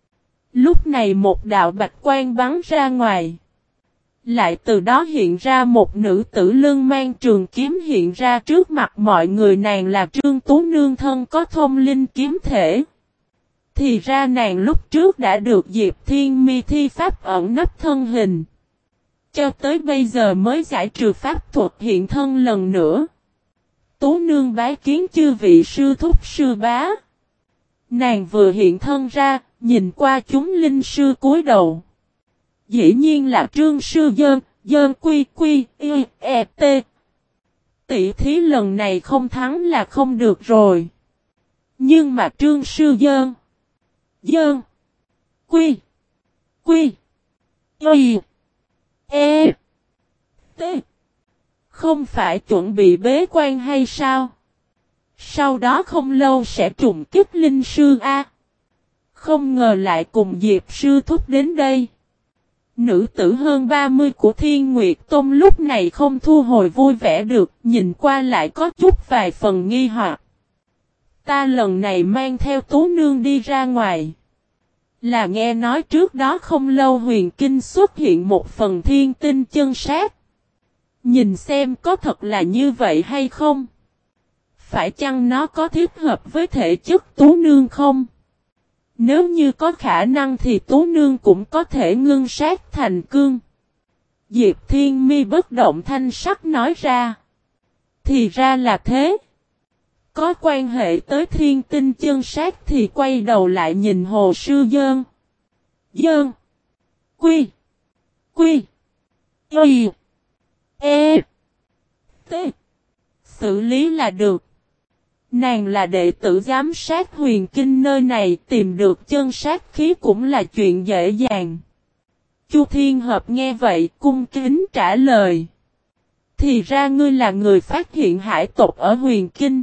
Lúc này một đạo bạch quang bắn ra ngoài. Lại từ đó hiện ra một nữ tử lưng mang trường kiếm hiện ra trước mặt mọi người, nàng là Trương Tú Nương thân có thông linh kiếm thể. Thì ra nàng lúc trước đã được Diệp Thiên Mi thi pháp ẩn nấp thân hình. Cho tới bây giờ mới giải trừ pháp thuật hiện thân lần nữa. Tú Nương bái kiến chư vị sư thúc sư bá. Nàng vừa hiện thân ra, nhìn qua chúng linh sư cúi đầu. Dĩ nhiên là Trương sư dơn quy quy t. Tỷ thí lần này không thắng là không được rồi. Nhưng mà Trương sư dơn quy t không phải chuẩn bị bế quan hay sao? Sau đó không lâu sẽ trùng kích linh sư A. Không ngờ lại cùng Diệp sư thúc đến đây. Nữ tử hơn 30 của Thiên Nguyệt Tông lúc này không thu hồi vui vẻ được, nhìn qua lại có chút vài phần nghi hoặc. Ta lần này mang theo Tú Nương đi ra ngoài. Là nghe nói trước đó không lâu huyền kinh xuất hiện một phần thiên tinh chân sát. Nhìn xem có thật là như vậy hay không? Phải chăng nó có thích hợp với thể chất Tú Nương không? Nếu như có khả năng thì Tú Nương cũng có thể ngưng sát thành cương. Diệp Thiên Mi bất động thanh sắc nói ra. Thì ra là thế. Có quan hệ tới thiên tinh chân sát thì quay đầu lại nhìn hồ sư dơn quy t xử lý là được. Nàng là đệ tử giám sát huyền kinh nơi này, tìm được chân sát khí cũng là chuyện dễ dàng. Chu Thiên Hợp nghe vậy cung kính trả lời. Thì ra ngươi là người phát hiện hải tộc ở Huyền Kinh.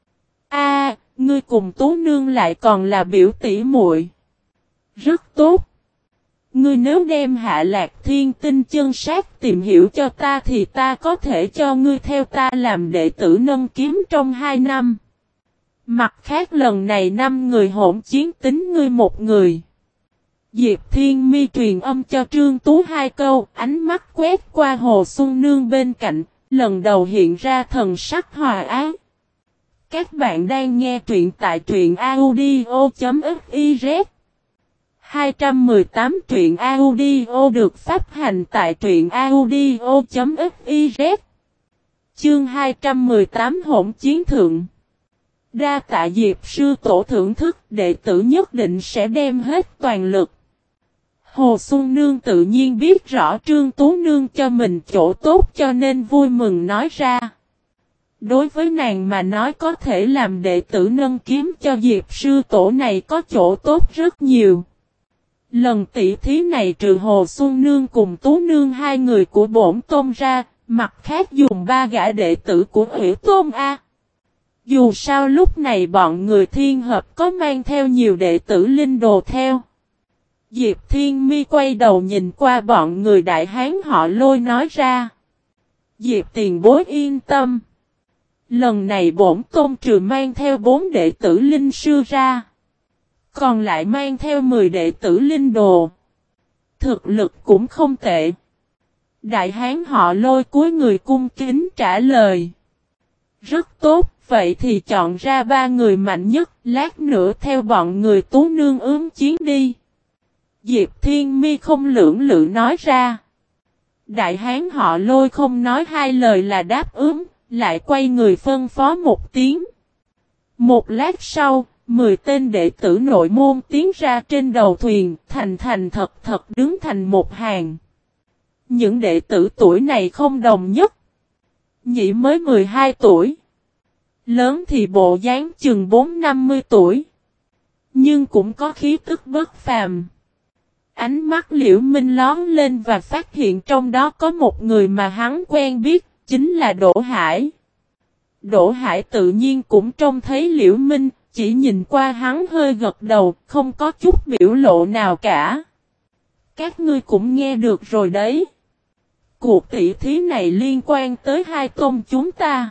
Ngươi cùng Tú Nương lại còn là biểu tỷ muội. Rất tốt. Ngươi nếu đem Hạ Lạc Thiên Tinh chân sát tìm hiểu cho ta thì ta có thể cho ngươi theo ta làm đệ tử nâng kiếm trong 2 năm. Mặt khác lần này 5 người hỗn chiến tính ngươi một người. Diệp Thiên Mi truyền âm cho Trương Tú 2 câu, ánh mắt quét qua Hồ Xuân Nương bên cạnh, lần đầu hiện ra thần sắc hòa ái. Các bạn đang nghe truyện tại truyện audio.fiz 218 truyện audio được phát hành tại truyện audio.fiz Chương 218 hỗn chiến thượng. Đa tạ Diệp sư tổ thưởng thức, đệ tử nhất định sẽ đem hết toàn lực. Hồ Xuân Nương tự nhiên biết rõ Trương Tú Nương cho mình chỗ tốt cho nên vui mừng nói ra. Đối với nàng mà nói có thể làm đệ tử nâng kiếm cho Diệp sư tổ này có chỗ tốt rất nhiều. Lần tỷ thí này trừ Hồ Xuân Nương cùng Tú Nương 2 người của bổn tôn ra, mặt khác dùng 3 gã đệ tử của Hủy Tôn A. Dù sao lúc này bọn người Thiên Hợp có mang theo nhiều đệ tử linh đồ theo. Diệp Thiên Mi quay đầu nhìn qua bọn người Đại Hán họ Lôi nói ra. Diệp tiền bối yên tâm. Lần này bổn tôn trừ mang theo 4 đệ tử linh sư ra. Còn lại mang theo 10 đệ tử linh đồ. Thực lực cũng không tệ. Đại Hán họ Lôi cúi người cung kính trả lời. Rất tốt, vậy thì chọn ra 3 người mạnh nhất, lát nữa theo bọn người Tú Nương ứng chiến đi. Diệp Thiên Mi không lưỡng lự nói ra. Đại Hán họ Lôi không nói 2 lời là đáp ứng, lại quay người phân phó một tiếng. Một lát sau, 10 tên đệ tử nội môn tiến ra trên đầu thuyền, thành thật đứng thành một hàng. Những đệ tử tuổi này không đồng nhất. Nhị mới 12 tuổi. Lớn thì bộ dáng chừng 4-50 tuổi. Nhưng cũng có khí tức bất phàm. Ánh mắt Liễu Minh lón lên và phát hiện trong đó có một người mà hắn quen biết, chính là Đỗ Hải. Đỗ Hải tự nhiên cũng trông thấy Liễu Minh, chỉ nhìn qua hắn hơi gật đầu, không có chút biểu lộ nào cả. Các ngươi cũng nghe được rồi đấy. Cuộc tỷ thí này liên quan tới 2 tôn chúng ta.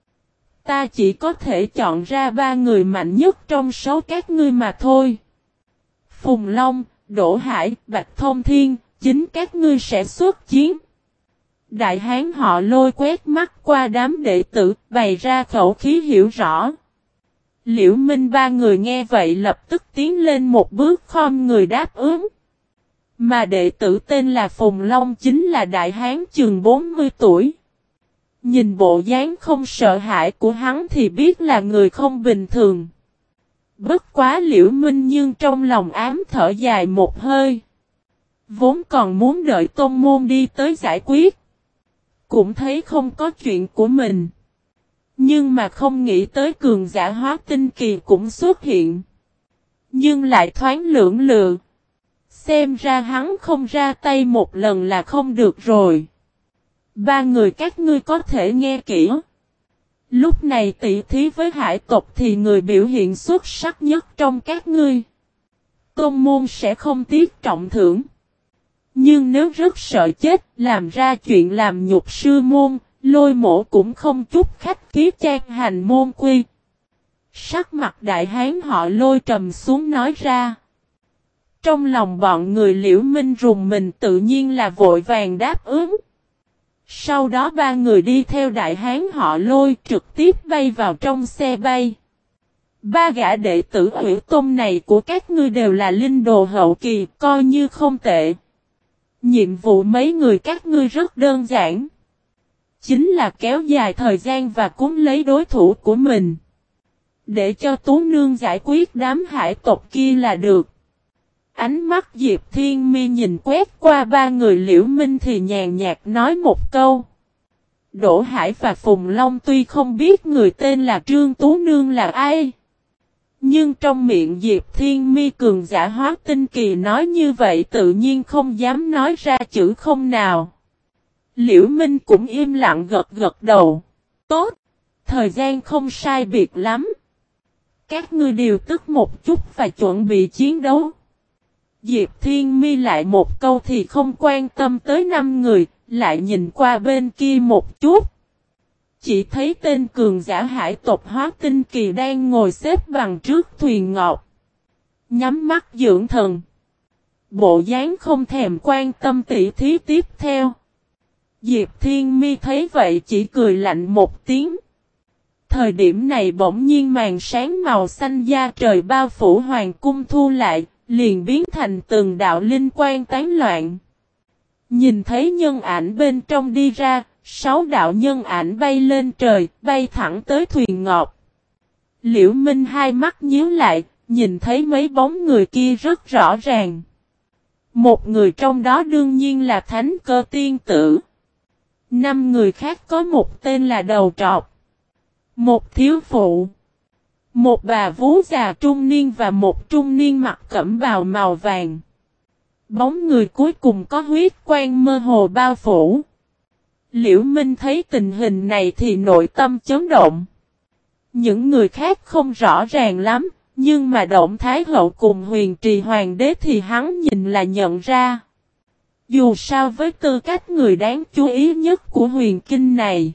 Ta chỉ có thể chọn ra 3 người mạnh nhất trong số các ngươi mà thôi. Phùng Long, Đỗ Hải, Bạch Thông Thiên, chính các ngươi sẽ xuất chiến. Đại Hán họ Lôi quét mắt qua đám đệ tử, bày ra khẩu khí hiểu rõ. Liễu Minh 3 người nghe vậy lập tức tiến lên một bước khom người đáp ứng. Mà đệ tử tên là Phùng Long chính là Đại Hán chừng 40 tuổi. Nhìn bộ dáng không sợ hãi của hắn thì biết là người không bình thường. Bất quá Liễu Minh nhưng trong lòng ám thở dài một hơi. Vốn còn muốn đợi tôn môn đi tới giải quyết. Cũng thấy không có chuyện của mình. Nhưng mà không nghĩ tới cường giả hóa tinh kỳ cũng xuất hiện. Nhưng lại thoáng lưỡng lự. Xem ra hắn không ra tay một lần là không được rồi. 3 người các ngươi có thể nghe kỹ. Lúc này tỷ thí với hải tộc thì người biểu hiện xuất sắc nhất trong các ngươi. Tôn môn sẽ không tiếc trọng thưởng. Nhưng nếu rất sợ chết, làm ra chuyện làm nhục sư môn, Lôi Mộ cũng không chút khách khí chan hành môn quy. Sắc mặt Đại Hán họ Lôi trầm xuống nói ra. Trong lòng bọn người Liễu Minh rùng mình tự nhiên là vội vàng đáp ứng. Sau đó 3 người đi theo Đại Hán họ Lôi trực tiếp bay vào trong xe bay. 3 gã đệ tử Hủy Tôn này của các ngươi đều là linh đồ hậu kỳ, coi như không tệ. Nhiệm vụ mấy người các ngươi rất đơn giản. Chính là kéo dài thời gian và cuốn lấy đối thủ của mình. Để cho Tú Nương giải quyết đám hải tộc kia là được. Ánh mắt Diệp Thiên Mi nhìn quét qua 3 người Liễu Minh thì nhàn nhạt nói một câu. Đỗ Hải và Phùng Long tuy không biết người tên là Trương Tú Nương là ai. Nhưng trong miệng Diệp Thiên Mi cường giả hóa tinh kỳ nói như vậy tự nhiên không dám nói ra chữ không nào. Liễu Minh cũng im lặng gật gật đầu. Tốt, thời gian không sai biệt lắm. Các ngươi điều tức một chút và chuẩn bị chiến đấu. Diệp Thiên Mi lại một câu thì không quan tâm tới 5 người, lại nhìn qua bên kia một chút. Chỉ thấy tên cường giả hải tộc hóa tinh kỳ đang ngồi xếp bằng trước thuyền ngọc. Nhắm mắt dưỡng thần. Bộ dáng không thèm quan tâm tỉ thí tiếp theo. Diệp Thiên Mi thấy vậy chỉ cười lạnh một tiếng. Thời điểm này bỗng nhiên màn sáng màu xanh da trời bao phủ hoàng cung thu lại, liền biến thành từng đạo linh quang tán loạn. Nhìn thấy nhân ảnh bên trong đi ra, 6 đạo nhân ảnh bay lên trời, bay thẳng tới thuyền ngọc. Liễu Minh hai mắt nhíu lại, nhìn thấy mấy bóng người kia rất rõ ràng. Một người trong đó đương nhiên là Thánh Cơ Tiên Tử. 5 người khác có một tên là Đầu Trọc, một thiếu phụ, một bà vú già trung niên và một trung niên mặc cẩm bào màu vàng. Bóng người cuối cùng có huyết quang mơ hồ bao phủ. Liễu Minh thấy tình hình này thì nội tâm chấn động. Những người khác không rõ ràng lắm, nhưng mà Động Thái Hậu cùng Huyền Trì Hoàng đế thì hắn nhìn là nhận ra. Dù sao với tư cách người đáng chú ý nhất của huyền kinh này,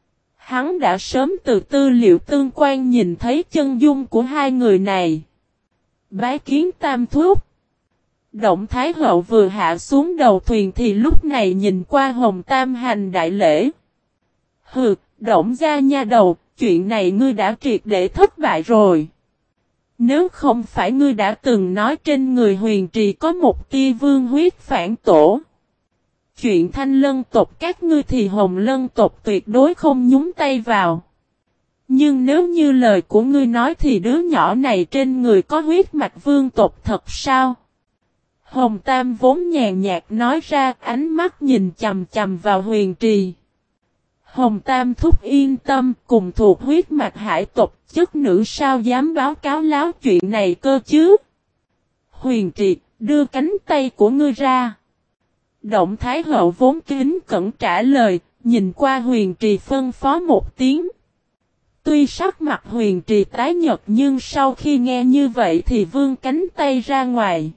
hắn đã sớm từ tư liệu tương quan nhìn thấy chân dung của hai người này. Bái kiến Tam Thúc. Động Thái Hậu vừa hạ xuống đầu thuyền thì lúc này nhìn qua Hồng Tam hành đại lễ. Hừ, Động gia nha đầu, chuyện này ngươi đã triệt để thất bại rồi. Nếu không phải ngươi đã từng nói trên người Huyền Trì có một tia vương huyết phản tổ. Chuyện Thanh Lân tộc các ngươi thì Hồng Lân tộc tuyệt đối không nhúng tay vào. Nhưng nếu như lời của ngươi nói thì đứa nhỏ này trên người có huyết mạch vương tộc thật sao? Hồng Tam vốn nhàn nhạt nói ra, ánh mắt nhìn chầm chầm vào Huyền Trì. Hồng Tam thúc yên tâm, cùng thuộc huyết mạch hải tộc, chất nữ sao dám báo cáo láo chuyện này cơ chứ? Huyền Trì, đưa cánh tay của ngươi ra. Động Thái Hậu vốn kính cẩn trả lời, nhìn qua Huyền Trì phân phó một tiếng. Tuy sắc mặt Huyền Trì tái nhợt nhưng sau khi nghe như vậy thì vươn cánh tay ra ngoài.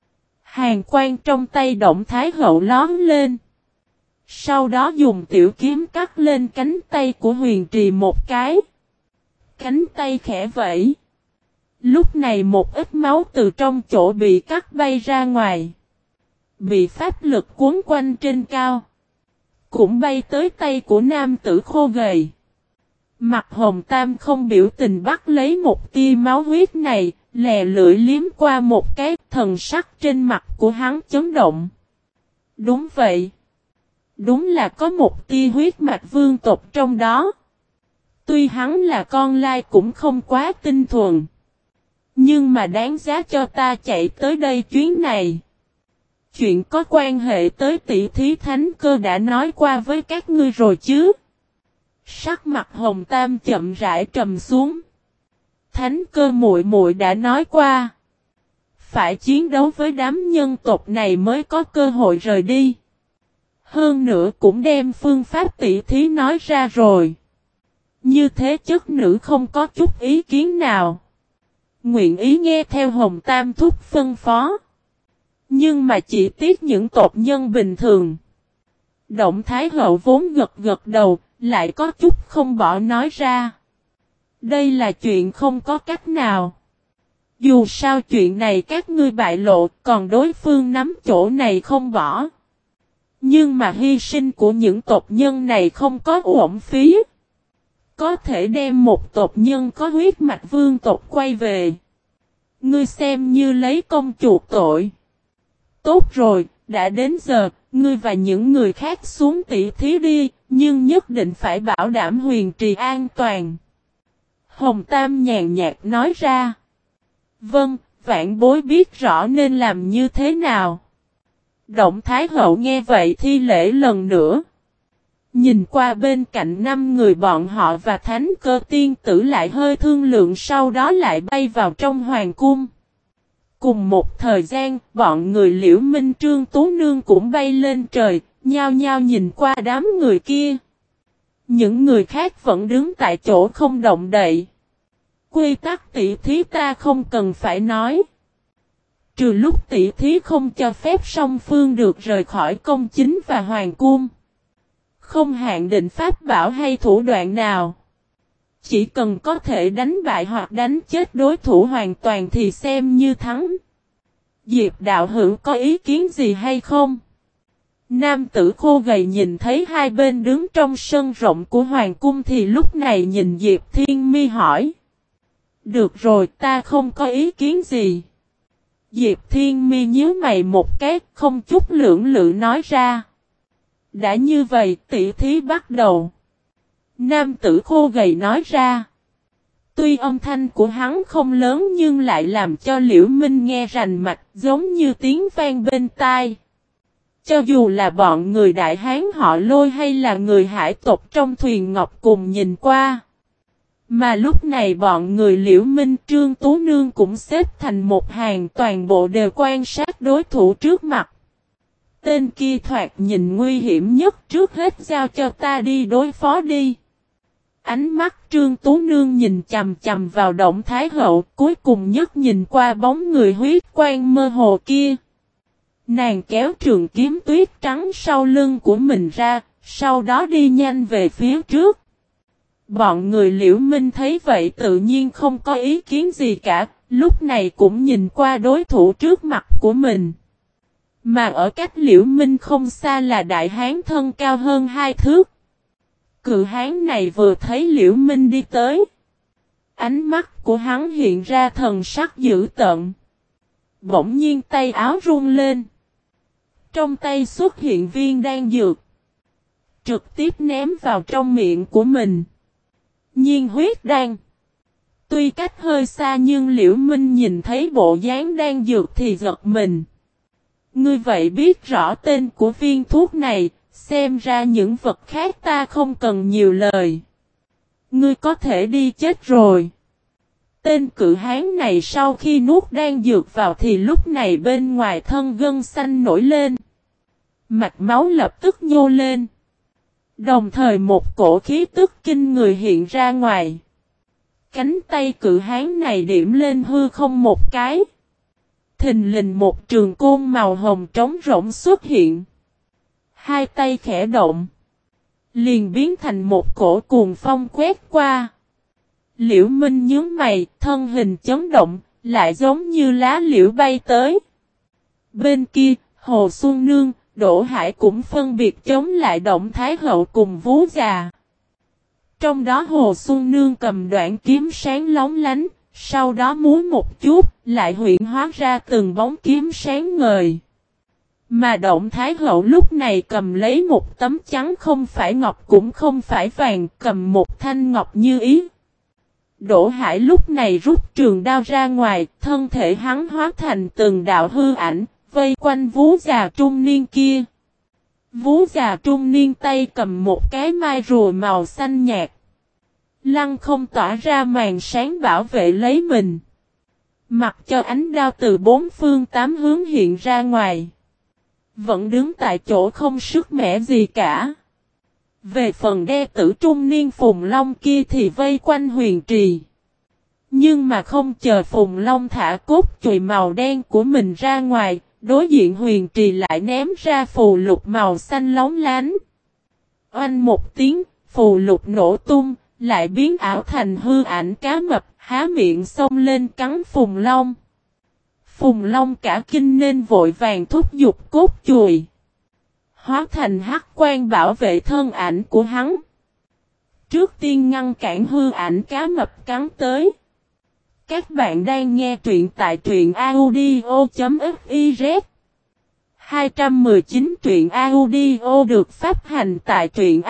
Hàn quang trong tay Động Thái Hậu lóm lên. Sau đó dùng tiểu kiếm cắt lên cánh tay của Huyền Trì một cái. Cánh tay khẽ vẫy. Lúc này một ít máu từ trong chỗ bị cắt bay ra ngoài. Bị pháp lực cuốn quanh trên cao. Cũng bay tới tay của nam tử khô gầy. Mặt Hồng Tam không biểu tình bắt lấy một tia máu huyết này, lè lưỡi liếm qua một cái, thần sắc trên mặt của hắn chấn động. Đúng vậy. Đúng là có một tia huyết mạch vương tộc trong đó. Tuy hắn là con lai cũng không quá tinh thuần. Nhưng mà đáng giá cho ta chạy tới đây chuyến này. Chuyện có quan hệ tới tỷ thí Thánh Cơ đã nói qua với các ngươi rồi chứ. Sắc mặt Hồng Tam chậm rãi trầm xuống. Thánh Cơ muội muội đã nói qua. Phải chiến đấu với đám nhân tộc này mới có cơ hội rời đi. Hơn nữa cũng đem phương pháp tỷ thí nói ra rồi. Như thế chất nữ không có chút ý kiến nào. Nguyện ý nghe theo Hồng Tam thúc phân phó. Nhưng mà chỉ tiếc những tộc nhân bình thường. Động Thái Hậu vốn gật gật đầu, lại có chút không bỏ nói ra. Đây là chuyện không có cách nào. Dù sao chuyện này các ngươi bại lộ, còn đối phương nắm chỗ này không bỏ. Nhưng mà hy sinh của những tộc nhân này không có uổng phí. Có thể đem một tộc nhân có huyết mạch vương tộc quay về. Ngươi xem như lấy công chuộc tội. Tốt rồi, đã đến giờ, ngươi và những người khác xuống tỷ thí đi, nhưng nhất định phải bảo đảm Huyền Trì an toàn. Hồng Tam nhàn nhạt nói ra. Vâng, vạn bối biết rõ nên làm như thế nào. Động Thái Hậu nghe vậy thi lễ lần nữa. Nhìn qua bên cạnh 5 người bọn họ và Thánh Cơ tiên tử lại hơi thương lượng, sau đó lại bay vào trong hoàng cung. Cùng một thời gian, bọn người Liễu Minh Trương Tú Nương cũng bay lên trời, nhao nhao nhìn qua đám người kia. Những người khác vẫn đứng tại chỗ không động đậy. Quy tắc tỷ thí ta không cần phải nói. Trừ lúc tỷ thí không cho phép song phương được rời khỏi công chính và hoàng cung. Không hạn định pháp bảo hay thủ đoạn nào. Chỉ cần có thể đánh bại hoặc đánh chết đối thủ hoàn toàn thì xem như thắng. Diệp đạo hữu có ý kiến gì hay không? Nam tử khô gầy nhìn thấy hai bên đứng trong sân rộng của hoàng cung thì lúc này nhìn Diệp Thiên Mi hỏi. Được rồi, ta không có ý kiến gì. Diệp Thiên Mi nhíu mày một cái, không chút lưỡng lự nói ra. Đã như vậy, tỷ thí bắt đầu. Nam tử khô gầy nói ra. Tuy âm thanh của hắn không lớn nhưng lại làm cho Liễu Minh nghe rành mạch, giống như tiếng vang bên tai. Cho dù là bọn người Đại Hán họ Lôi hay là người hải tộc trong thuyền ngọc cùng nhìn qua. Mà lúc này bọn người Liễu Minh Trương Tú Nương cũng xếp thành một hàng, toàn bộ đều quan sát đối thủ trước mặt. Tên kia thoạt nhìn nguy hiểm nhất, trước hết giao cho ta đi đối phó đi. Ánh mắt Trương Tú Nương nhìn chầm chầm vào Động Thái Hậu, cuối cùng nhất nhìn qua bóng người huyết quang mơ hồ kia. Nàng kéo trường kiếm tuyết trắng sau lưng của mình ra, sau đó đi nhanh về phía trước. Bọn người Liễu Minh thấy vậy tự nhiên không có ý kiến gì cả, lúc này cũng nhìn qua đối thủ trước mặt của mình. Mà ở cách Liễu Minh không xa là đại hán thân cao hơn 2 thước. Cự hán này vừa thấy Liễu Minh đi tới. Ánh mắt của hắn hiện ra thần sắc dữ tợn. Bỗng nhiên tay áo run lên. Trong tay xuất hiện viên đan dược. Trực tiếp ném vào trong miệng của mình. Nhiên huyết đan. Tuy cách hơi xa nhưng Liễu Minh nhìn thấy bộ dáng đan dược thì giật mình. Ngươi vậy biết rõ tên của viên thuốc này, xem ra những vật khác ta không cần nhiều lời. Ngươi có thể đi chết rồi. Tên cự hán này sau khi nuốt đan dược vào thì lúc này bên ngoài thân gân xanh nổi lên. Mạch máu lập tức nhô lên. Đồng thời một cổ khí tức kinh người hiện ra ngoài. Cánh tay cự hán này điểm lên hư không một cái. Thình lình một trường côn màu hồng trống rỗng xuất hiện. Hai tay khẽ động. Liền biến thành một cổ cuồng phong quét qua. Liễu Minh nhướng mày, thân hình chấn động, lại giống như lá liễu bay tới. Bên kia, Hồ Xuân Nương, Đỗ Hải cũng phân biệt chống lại Động Thái Hậu cùng Vú Già. Trong đó Hồ Xuân Nương cầm đoạn kiếm sáng lóng lánh, sau đó múa một chút, lại huyễn hóa ra từng bóng kiếm sáng ngời. Mà Động Thái Hậu lúc này cầm lấy một tấm trắng không phải ngọc cũng không phải vàng, cầm một thanh ngọc như ý. Đỗ Hải lúc này rút trường đao ra ngoài, thân thể hắn hóa thành từng đạo hư ảnh, vây quanh Vú Già trung niên kia. Vú Già trung niên tay cầm một cái mai rùa màu xanh nhạt. Lăng không tỏa ra màn sáng bảo vệ lấy mình. Mặc cho ánh đao từ bốn phương tám hướng hiện ra ngoài. Vẫn đứng tại chỗ không sức mẻ gì cả. Về phần đe tử trung niên Phùng Long kia thì vây quanh huyền trì. Nhưng mà không chờ Phùng Long thả cốt chùy màu đen của mình ra ngoài, đối diện huyền trì lại ném ra phù lục màu xanh lóng lánh. Oanh một tiếng, phù lục nổ tung, lại biến ảo thành hư ảnh cá mập, há miệng xông lên cắn Phùng Long. Phùng Long cả kinh nên vội vàng thúc giục cốt chùy. Hóa thành hắc quan bảo vệ thân ảnh của hắn. Trước tiên ngăn cản hư ảnh cá mập cắn tới. Các bạn đang nghe truyện tại truyện audio.fiz 219 truyện audio được phát hành tại truyện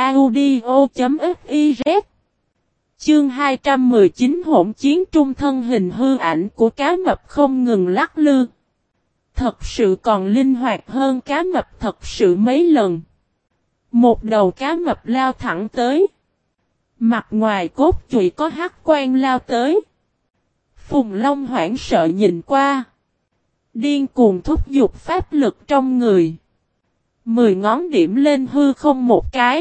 audio.fiz. Chương 219 hỗn chiến trung, thân hình hư ảnh của cá mập không ngừng lắc lư. Thật sự còn linh hoạt hơn cá mập thật sự mấy lần. Một đầu cá mập lao thẳng tới. Mặt ngoài cốt chùy có hắc quang lao tới. Phùng Long hoảng sợ nhìn qua. Điên cuồng thúc giục pháp lực trong người. 10 ngón điểm lên hư không một cái.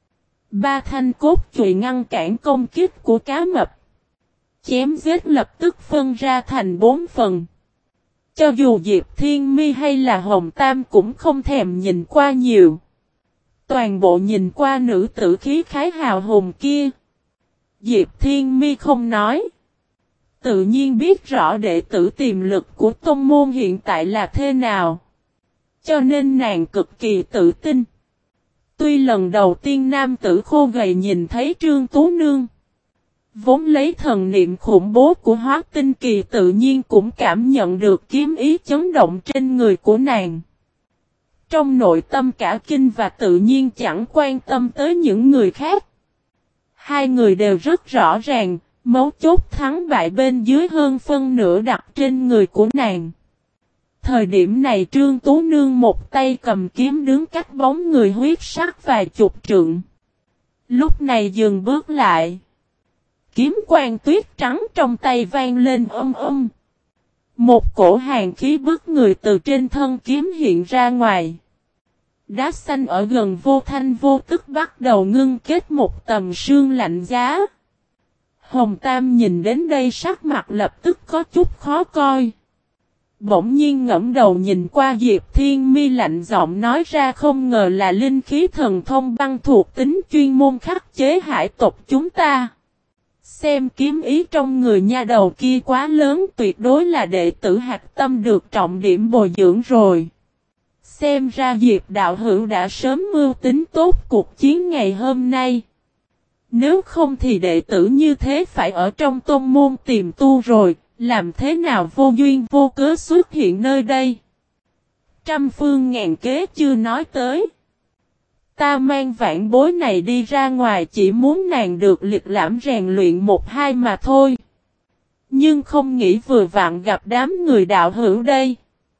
3 thanh cốt chùy ngăn cản công kích của cá mập. Chém giết lập tức phân ra thành 4 phần. Cho dù Diệp Thiên Mi hay là Hồng Tam cũng không thèm nhìn qua nhiều. Toàn bộ nhìn qua nữ tử khí khái hào hùng kia. Diệp Thiên Mi không nói. Tự nhiên biết rõ đệ tử tiềm lực của tông môn hiện tại là thế nào. Cho nên nàng cực kỳ tự tin. Tuy lần đầu tiên nam tử khô gầy nhìn thấy Trương Tú Nương. Vốn lấy thần niệm khủng bố của Hóa Tinh Kỳ tự nhiên cũng cảm nhận được kiếm ý chấn động trên người của nàng. Trong nội tâm cả kinh và tự nhiên chẳng quan tâm tới những người khác. Hai người đều rất rõ ràng, mấu chốt thắng bại bên dưới hơn phân nửa đặt trên người của nàng. Thời điểm này Trương Tú Nương một tay cầm kiếm đứng cách bóng người huyết sắc vài chục trượng. Lúc này dừng bước lại. Kiếm quang tuyết trắng trong tay vang lên âm âm. Một cổ hàn khí bức người từ trên thân kiếm hiện ra ngoài. Đá xanh ở gần Vô Thanh vô tức bắt đầu ngưng kết một tầng sương lạnh giá. Hồng Tam nhìn đến đây sắc mặt lập tức có chút khó coi. Bỗng nhiên ngẫm đầu nhìn qua Diệp Thiên Mi lạnh giọng nói ra không ngờ là linh khí thần thông băng thuộc tính chuyên môn khắc chế hải tộc chúng ta. Xem kiếm ý trong người nha đầu kia quá lớn tuyệt đối là đệ tử hạch tâm được trọng điểm bồi dưỡng rồi. Xem ra Diệp đạo hữu đã sớm mưu tính tốt cuộc chiến ngày hôm nay. Nếu không thì đệ tử như thế phải ở trong tôn môn tìm tu rồi, làm thế nào vô duyên vô cớ xuất hiện nơi đây. Trăm phương ngàn kế chưa nói tới. Ta mang vạn bối này đi ra ngoài chỉ muốn nàng được liệt lãm rèn luyện một hai mà thôi. Nhưng không nghĩ vừa vặn gặp đám người đạo hữu đây.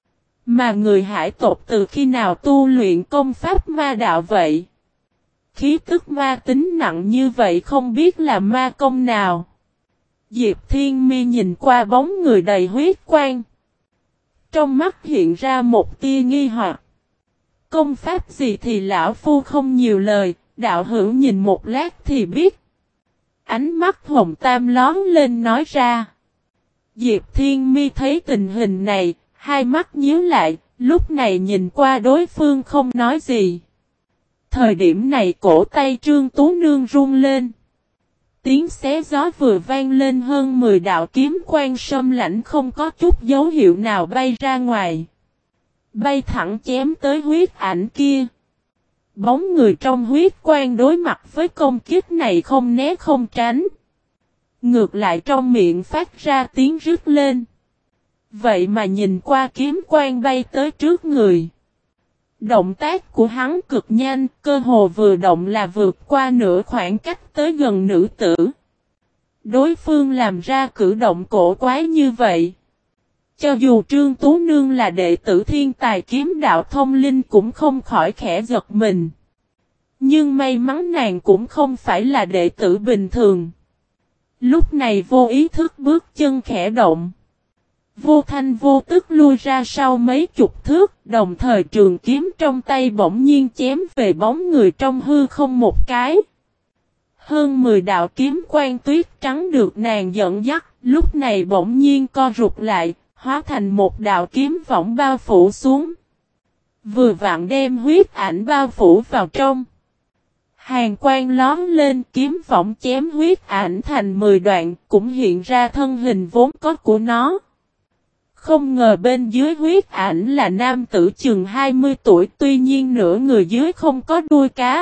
Mà người hải tộc từ khi nào tu luyện công pháp ma đạo vậy? Khí tức ma tính nặng như vậy không biết là ma công nào. Diệp Thiên Mi nhìn qua bóng người đầy huyết quang. Trong mắt hiện ra một tia nghi hoặc. Công pháp gì thì lão phu không nhiều lời, đạo hữu nhìn một lát thì biết. Ánh mắt Hồng Tam lón lên nói ra. Diệp Thiên Mi thấy tình hình này, hai mắt nhíu lại, lúc này nhìn qua đối phương không nói gì. Thời điểm này cổ tay Trương Tú Nương run lên. Tiếng xé gió vừa vang lên hơn 10 đạo kiếm quang sâm lãnh không có chút dấu hiệu nào bay ra ngoài. Bay thẳng chém tới huyết ảnh kia. Bóng người trong huyết quang đối mặt với công kích này không né không tránh. Ngược lại trong miệng phát ra tiếng rít lên. Vậy mà nhìn qua kiếm quang bay tới trước người. Động tác của hắn cực nhanh, cơ hồ vừa động là vượt qua nửa khoảng cách tới gần nữ tử. Đối phương làm ra cử động cổ quái như vậy. Cho dù Trương Tú Nương là đệ tử thiên tài kiếm đạo thông linh cũng không khỏi khẽ giật mình. Nhưng may mắn nàng cũng không phải là đệ tử bình thường. Lúc này vô ý thức bước chân khẽ động. Vô Thanh vô tức lui ra sau mấy chục thước, đồng thời trường kiếm trong tay bỗng nhiên chém về bóng người trong hư không một cái. Hơn 10 đạo kiếm quang tuyết trắng được nàng dẫn dắt, lúc này bỗng nhiên co rụt lại, hóa thành một đạo kiếm võng bao phủ xuống. Vừa vặn đem huyết ảnh bao phủ vào trong. Hàn quang lón lên kiếm võng chém huyết ảnh thành 10 đoạn, cũng hiện ra thân hình vốn có của nó. Không ngờ bên dưới huyết ảnh là nam tử chừng 20 tuổi, tuy nhiên nửa người dưới không có đuôi cá.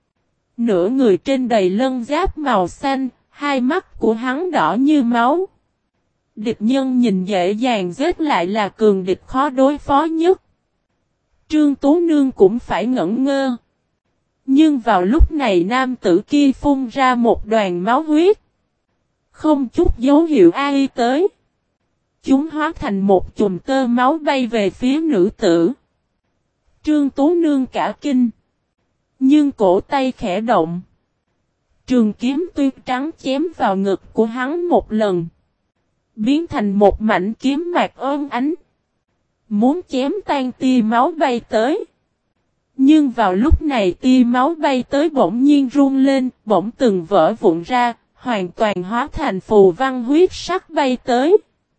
Nửa người trên đầy lân giáp màu xanh, hai mắt của hắn đỏ như máu. Địch nhân nhìn dễ dàng giết lại là cường địch khó đối phó nhất. Trương Tú Nương cũng phải ngẩn ngơ. Nhưng vào lúc này nam tử kia phun ra một đoàn máu huyết. Không chút dấu hiệu ai tới. Chúng hóa thành một chùm tơ máu bay về phía nữ tử. Trương Tú Nương cả kinh. Nhưng cổ tay khẽ động. Trường kiếm tuyết trắng chém vào ngực của hắn một lần. Biến thành một mảnh kiếm mạc ôm ánh. Muốn chém tan tia máu bay tới. Nhưng vào lúc này tia máu bay tới bỗng nhiên run lên, bỗng từng vỡ vụn ra, hoàn toàn hóa thành phù văn huyết sắc bay tới.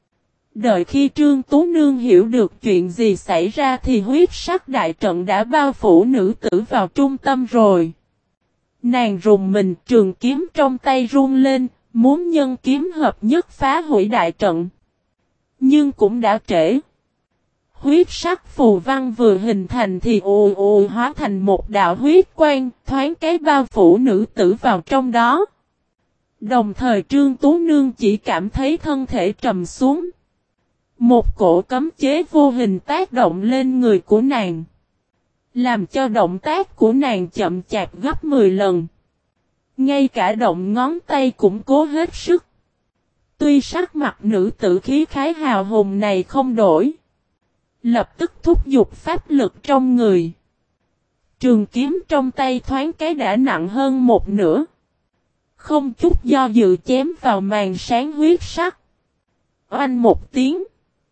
Đợi khi Trương Tú Nương hiểu được chuyện gì xảy ra thì huyết sắc đại trận đã bao phủ nữ tử vào trung tâm rồi. Nàng rùng mình, trường kiếm trong tay run lên, muốn nhân kiếm hợp nhất phá hủy đại trận. Nhưng cũng đã trễ. Huyết sắc phù văn vừa hình thành thì ù ù hóa thành một đạo huyết quang, thoáng cái bao phủ nữ tử vào trong đó. Đồng thời Trương Tú Nương chỉ cảm thấy thân thể trầm xuống. Một cổ cấm chế vô hình tác động lên người của nàng. Làm cho động tác của nàng chậm chạp gấp 10 lần. Ngay cả động ngón tay cũng cố hết sức. Tuy sắc mặt nữ tử khí khái hào hùng này không đổi. Lập tức thúc giục pháp lực trong người. Trường kiếm trong tay thoáng cái đã nặng hơn một nửa. Không chút do dự chém vào màn sáng huyết sắc. Oanh một tiếng.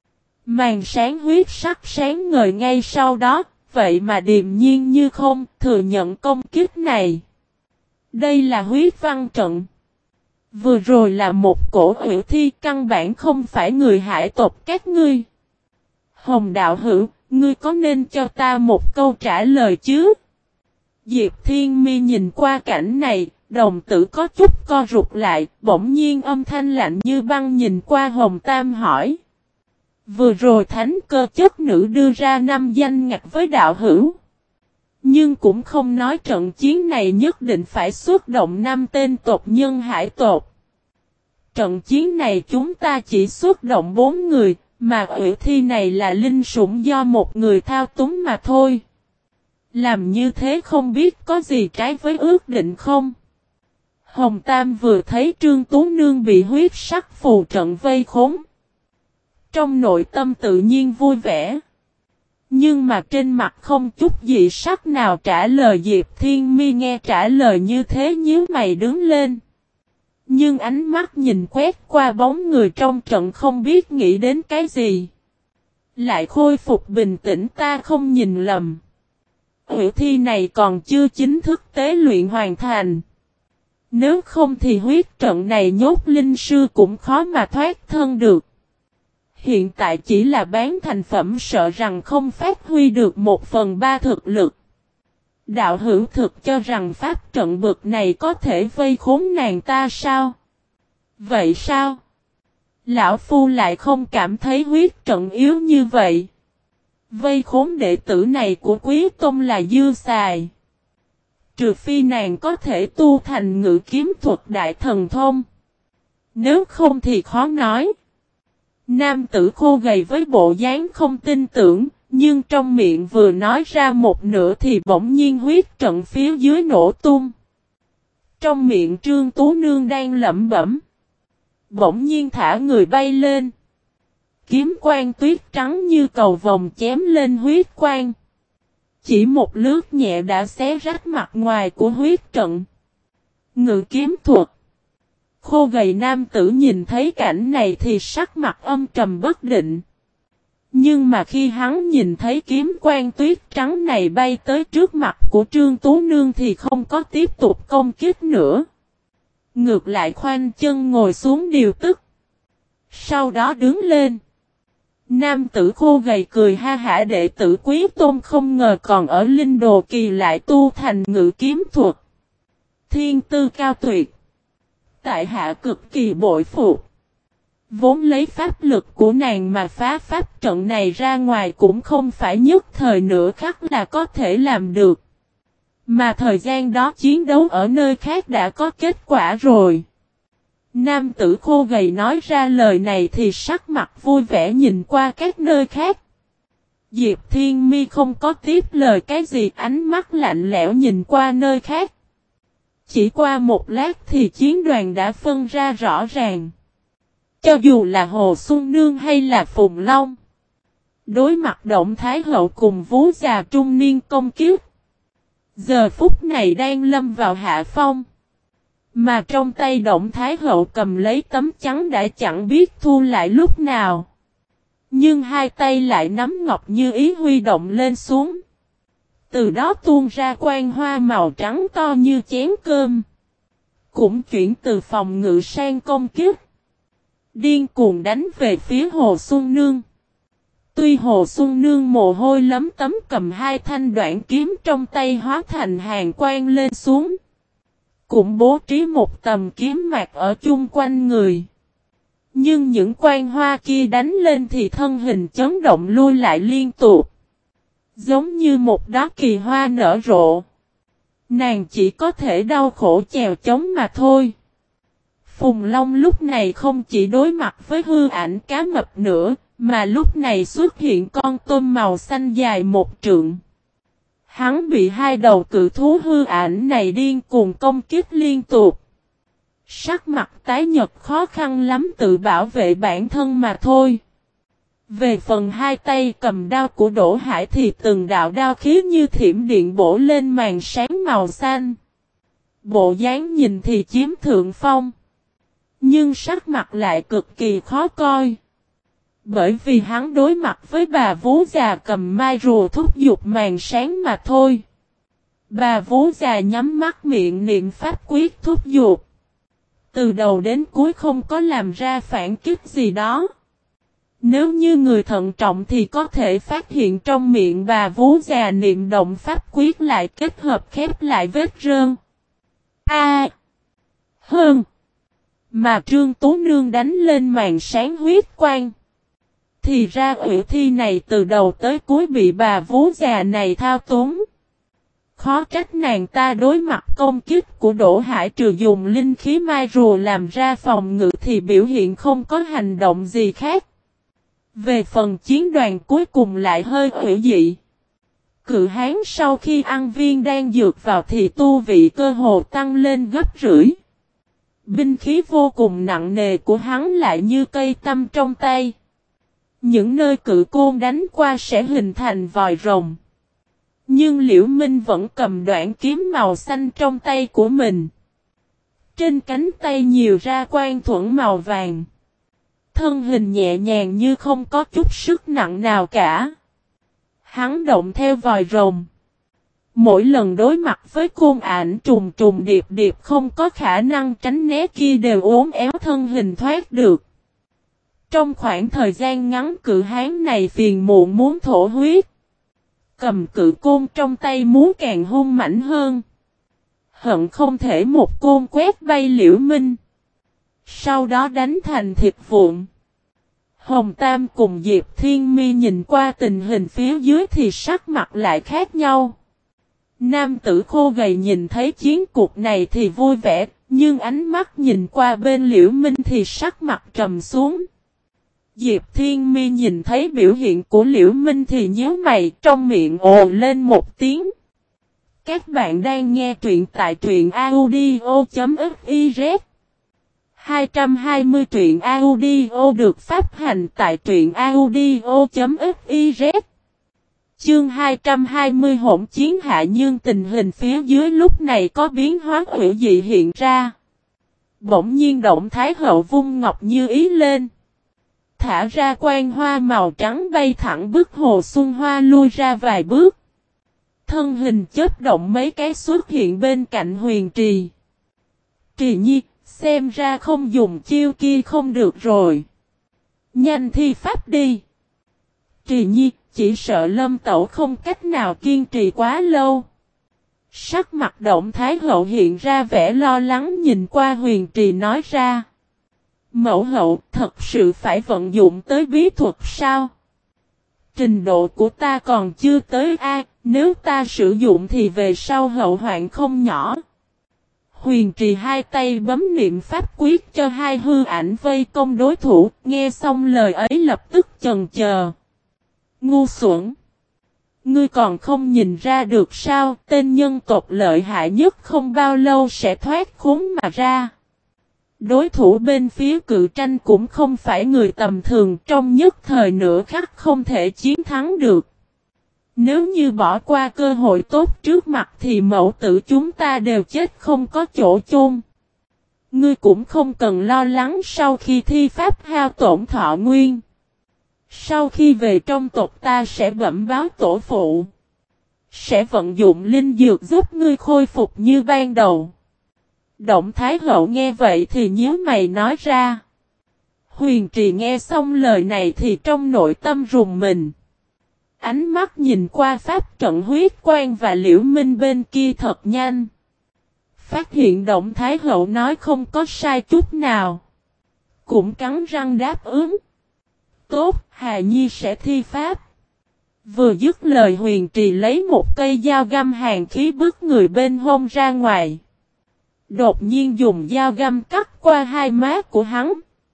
Màn sáng huyết sắc sáng ngời ngay sau đó, vậy mà điềm nhiên như không thừa nhận công kích này. Đây là huyết văn trận. Vừa rồi là một cổ hủy thi căn bản không phải người hải tộc các ngươi. Hồng đạo hữu, ngươi có nên cho ta một câu trả lời chứ? Diệp Thiên Mi nhìn qua cảnh này, đồng tử có chút co rụt lại, bỗng nhiên âm thanh lạnh như băng nhìn qua Hồng Tam hỏi. Vừa rồi thánh cơ chất nữ đưa ra 5 danh ngạch với đạo hữu. Nhưng cũng không nói trận chiến này nhất định phải xuất động 5 tên tộc nhân hải tộc. Trận chiến này chúng ta chỉ xuất động 4 người, mà ủy thi này là linh sủng do một người thao túng mà thôi. Làm như thế không biết có gì trái với ước định không? Hồng Tam vừa thấy Trương Tú Nương bị huyết sắc phù trận vây khốn. Trong nội tâm tự nhiên vui vẻ. Nhưng mà trên mặt không chút dị sắc nào trả lời. Diệp Thiên Mi nghe trả lời như thế nhíu mày đứng lên. Nhưng ánh mắt nhìn quét qua bóng người trong trận không biết nghĩ đến cái gì. Lại khôi phục bình tĩnh, ta không nhìn lầm. Huyễn thi này còn chưa chính thức tế luyện hoàn thành. Nếu không thì huyết trận này nhốt linh sư cũng khó mà thoát thân được. Hiện tại chỉ là bán thành phẩm, sợ rằng không phát huy được 1/3 thực lực. Đạo hữu thực cho rằng pháp trận bực này có thể vây khốn nàng ta sao? Vậy sao? Lão Phu lại không cảm thấy huyết trận yếu như vậy. Vây khốn đệ tử này của Quý Tông là dư xài. Trừ phi nàng có thể tu thành ngự kiếm thuật đại thần thông. Nếu không thì khó nói. Nam tử khô gầy với bộ dáng không tin tưởng, nhưng trong miệng vừa nói ra một nửa thì bỗng nhiên huyết trận phía dưới nổ tung. Trong miệng Trương Tú Nương đang lẩm bẩm. Bỗng nhiên thả người bay lên. Kiếm quang tuyết trắng như cầu vồng chém lên huyết quang. Chỉ một lướt nhẹ đã xé rách mặt ngoài của huyết trận. Ngự kiếm thuật. Khô gầy nam tử nhìn thấy cảnh này thì sắc mặt âm trầm bất định. Nhưng mà khi hắn nhìn thấy kiếm quang tuyết trắng này bay tới trước mặt của Trương Tú Nương thì không có tiếp tục công kích nữa. Ngược lại khoanh chân ngồi xuống điều tức. Sau đó đứng lên. Nam tử khô gầy cười ha hả, đệ tử Quý Tôn không ngờ còn ở Linh Đồ Kỳ lại tu thành ngự kiếm thuật. Thiên tư cao tuyệt. Tại hạ cực kỳ bội phục. Vốn lấy pháp lực của nàng mà phá pháp trận này ra ngoài cũng không phải nhất thời nửa khắc là có thể làm được. Mà thời gian đó chiến đấu ở nơi khác đã có kết quả rồi. Nam tử khô gầy nói ra lời này thì sắc mặt vui vẻ nhìn qua các nơi khác. Diệp Thiên Mi không có tiếp lời cái gì, ánh mắt lạnh lẽo nhìn qua nơi khác. Chỉ qua một lát thì chiến đoàn đã phân ra rõ ràng. Cho dù là Hồ Xuân Nương hay là Phùng Long, đối mặt Động Thái Hậu cùng vú già trung niên công kiếp, giờ phút này đang lâm vào hạ phong. Mà trong tay Động Thái Hậu cầm lấy tấm chắn đã chẳng biết thu lại lúc nào. Nhưng hai tay lại nắm ngọc như ý huy động lên xuống. Từ đó tuôn ra quang hoa màu trắng to như chén cơm. Cũng chuyển từ phòng ngự sang công kích. Điên cuồng đánh về phía Hồ Xuân Nương. Tuy Hồ Xuân Nương mồ hôi lấm tấm cầm hai thanh đoạn kiếm trong tay hóa thành hàng quang lên xuống. Cũng bố trí một tầm kiếm mạc ở chung quanh người. Nhưng những quang hoa kia đánh lên thì thân hình chấn động lui lại liên tục. Giống như một đóa kỳ hoa nở rộ. Nàng chỉ có thể đau khổ chèo chống mà thôi. Phùng Long lúc này không chỉ đối mặt với hư ảnh cá mập nữa, mà lúc này xuất hiện con tôm màu xanh dài một trượng. Hắn bị hai đầu cự thú hư ảnh này điên cuồng công kích liên tục. Sắc mặt tái nhợt khó khăn lắm tự bảo vệ bản thân mà thôi. Về phần hai tay cầm đao của Đỗ Hải thì từng đạo đao khí như thiểm điện bổ lên màn sáng màu xanh. Bộ dáng nhìn thì chiếm thượng phong. Nhưng sắc mặt lại cực kỳ khó coi. Bởi vì hắn đối mặt với bà vú già cầm mai rùa thúc giục màn sáng mà thôi. Bà vú già nhắm mắt miệng niệm pháp quyết thúc giục. Từ đầu đến cuối không có làm ra phản kích gì đó. Nếu như người thận trọng thì có thể phát hiện trong miệng bà vú già niệm động pháp quyết lại kết hợp khép lại vết rơn. Hơn. Mà Trương Tú Nương đánh lên màn sáng huyết quang. Thì ra ủy thi này từ đầu tới cuối bị bà vú già này thao túng. Khó trách nàng ta đối mặt công kích của Đỗ Hải trừ dùng linh khí mai rùa làm ra phòng ngự thì biểu hiện không có hành động gì khác. Về phần chiến đoàn cuối cùng lại hơi hủy dị. Cự hán sau khi ăn viên đan dược vào thì tu vị cơ hồ tăng lên gấp rưỡi. Binh khí vô cùng nặng nề của hắn lại như cây tăm trong tay. Những nơi cự côn đánh qua sẽ hình thành vòi rồng. Nhưng Liễu Minh vẫn cầm đoạn kiếm màu xanh trong tay của mình. Trên cánh tay nhiều ra quang thuẫn màu vàng. Thân hình nhẹ nhàng như không có chút sức nặng nào cả. Hắn động theo vòi rồng. Mỗi lần đối mặt với côn ảnh trùng trùng điệp điệp không có khả năng tránh né kia đều uốn éo thân hình thoát được. Trong khoảng thời gian ngắn cự hán này phiền muộn muốn thổ huyết. Cầm cự côn trong tay muốn càng hung mãnh hơn. Hận không thể một côn quét bay Liễu Minh. Sau đó đánh thành thịt vụn. Hồng Tam cùng Diệp Thiên Mi nhìn qua tình hình phía dưới thì sắc mặt lại khác nhau. Nam tử khô gầy nhìn thấy chiến cuộc này thì vui vẻ, nhưng ánh mắt nhìn qua bên Liễu Minh thì sắc mặt trầm xuống. Diệp Thiên Mi nhìn thấy biểu hiện của Liễu Minh thì nhíu mày, trong miệng ồ lên một tiếng. Các bạn đang nghe truyện tại truyện audio.fiz 220 truyện audio được phát hành tại truyện audio.fiz. Chương 220 hỗn chiến hạ, nhưng tình hình phía dưới lúc này có biến hóa hữu dị hiện ra. Bỗng nhiên Động Thái Hậu vung ngọc như ý lên. Thả ra quang hoa màu trắng bay thẳng bức Hồ Xuân Hoa lui ra vài bước. Thân hình chớp động mấy cái xuất hiện bên cạnh Huyền Trì. Trì Nhi, xem ra không dùng chiêu kia không được rồi. Nhanh thi pháp đi. Trì Nhi, chỉ sợ Lâm Tẩu không cách nào kiên trì quá lâu. Sắc mặt Động Thái Hậu hiện ra vẻ lo lắng nhìn qua Huyền Trì nói ra. Mẫu hậu, thật sự phải vận dụng tới bí thuật sao? Trình độ của ta còn chưa tới a, nếu ta sử dụng thì về sau hậu hoạn không nhỏ. Huyền Trì hai tay bấm niệm pháp quyết cho hai hư ảnh vây công đối thủ, nghe xong lời ấy lập tức chần chờ. Ngu xuẩn! Ngươi còn không nhìn ra được sao, tên nhân tộc lợi hại nhất không bao lâu sẽ thoát khốn mà ra. Đối thủ bên phía Cự Tranh cũng không phải người tầm thường, trong nhất thời nửa khắc không thể chiến thắng được. Nếu như bỏ qua cơ hội tốt trước mặt thì mẫu tử chúng ta đều chết không có chỗ chôn. Ngươi cũng không cần lo lắng sau khi thi pháp hao tổn thọ nguyên. Sau khi về trong tộc ta sẽ bẩm báo tổ phụ. Sẽ vận dụng linh dược giúp ngươi khôi phục như ban đầu. Động Thái Hậu nghe vậy thì nhíu mày nói ra. Huyền Trì nghe xong lời này thì trong nội tâm rùng mình. Ánh mắt nhìn qua pháp trận huyết quang và Liễu Minh bên kia thật nhanh. Phát hiện Động Thái Hậu nói không có sai chút nào. Cũng cắn răng đáp ứng. Tốt, Hà Nhi sẽ thi pháp. Vừa dứt lời Huyền Trì lấy một cây dao găm hàn khí bức người bên hông ra ngoài. Đột nhiên dùng dao găm cắt qua hai má của hắn.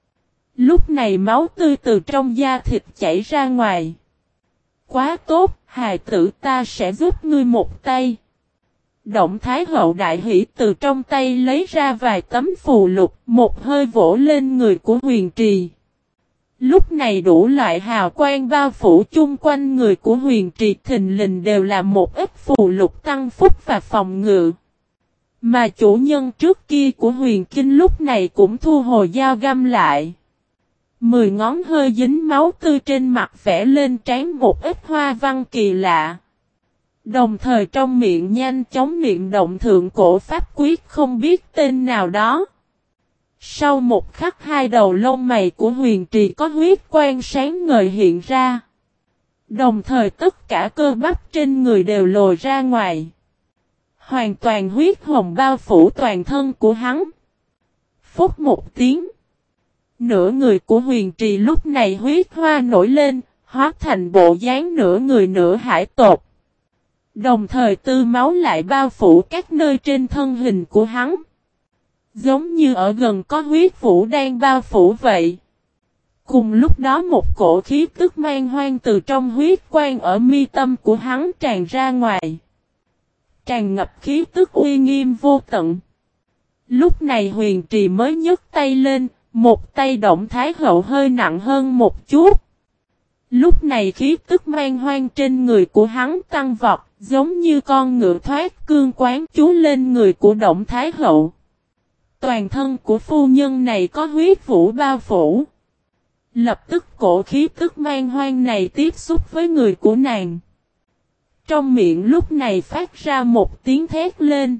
Lúc này máu tươi từ trong da thịt chảy ra ngoài. Quá tốt, hài tử ta sẽ giúp ngươi một tay. Động Thái Hậu đại hỉ từ trong tay lấy ra vài tấm phù lục, một hơi vỗ lên người của Huyền Trì. Lúc này đủ loại hào quang bao phủ chung quanh người của Huyền Trì thình lình đều là một ít phù lục tăng phúc và phòng ngự. Mà chủ nhân trước kia của Huyền Kinh lúc này cũng thu hồi dao găm lại. 10 ngón hơi dính máu tươi trên mặt vẽ lên trán một ít hoa văn kỳ lạ. Đồng thời trong miệng nhanh chóng niệm động thượng cổ pháp quyết không biết tên nào đó. Sau một khắc hai đầu lông mày của Huyền Trì có huyết quang sáng ngời hiện ra. Đồng thời tất cả cơ bắp trên người đều lồi ra ngoài. Hoàn toàn huyết hồng bao phủ toàn thân của hắn. Phúc một tiếng. Nửa người của Huyền Trì lúc này huyết hoa nổi lên, hóa thành bộ dáng nửa người nửa hải tột. Đồng thời tư máu lại bao phủ các nơi trên thân hình của hắn. Giống như ở gần có huyết vũ đang bao phủ vậy. Cùng lúc đó một cổ khí tức man hoang từ trong huyết quang ở mi tâm của hắn tràn ra ngoài. Tràn ngập khí tức uy nghiêm vô tận. Lúc này Huyền Trì mới nhấc tay lên, một tay Động Thái Hậu hơi nặng hơn một chút. Lúc này khí tức man hoang trên người của hắn tăng vọt, giống như con ngựa thoát cương quán chú lên người của Động Thái Hậu. Toàn thân của phu nhân này có huyết vũ bao phủ. Lập tức cổ khí tức man hoang này tiếp xúc với người của nàng. Trong miệng lúc này phát ra một tiếng thét lên.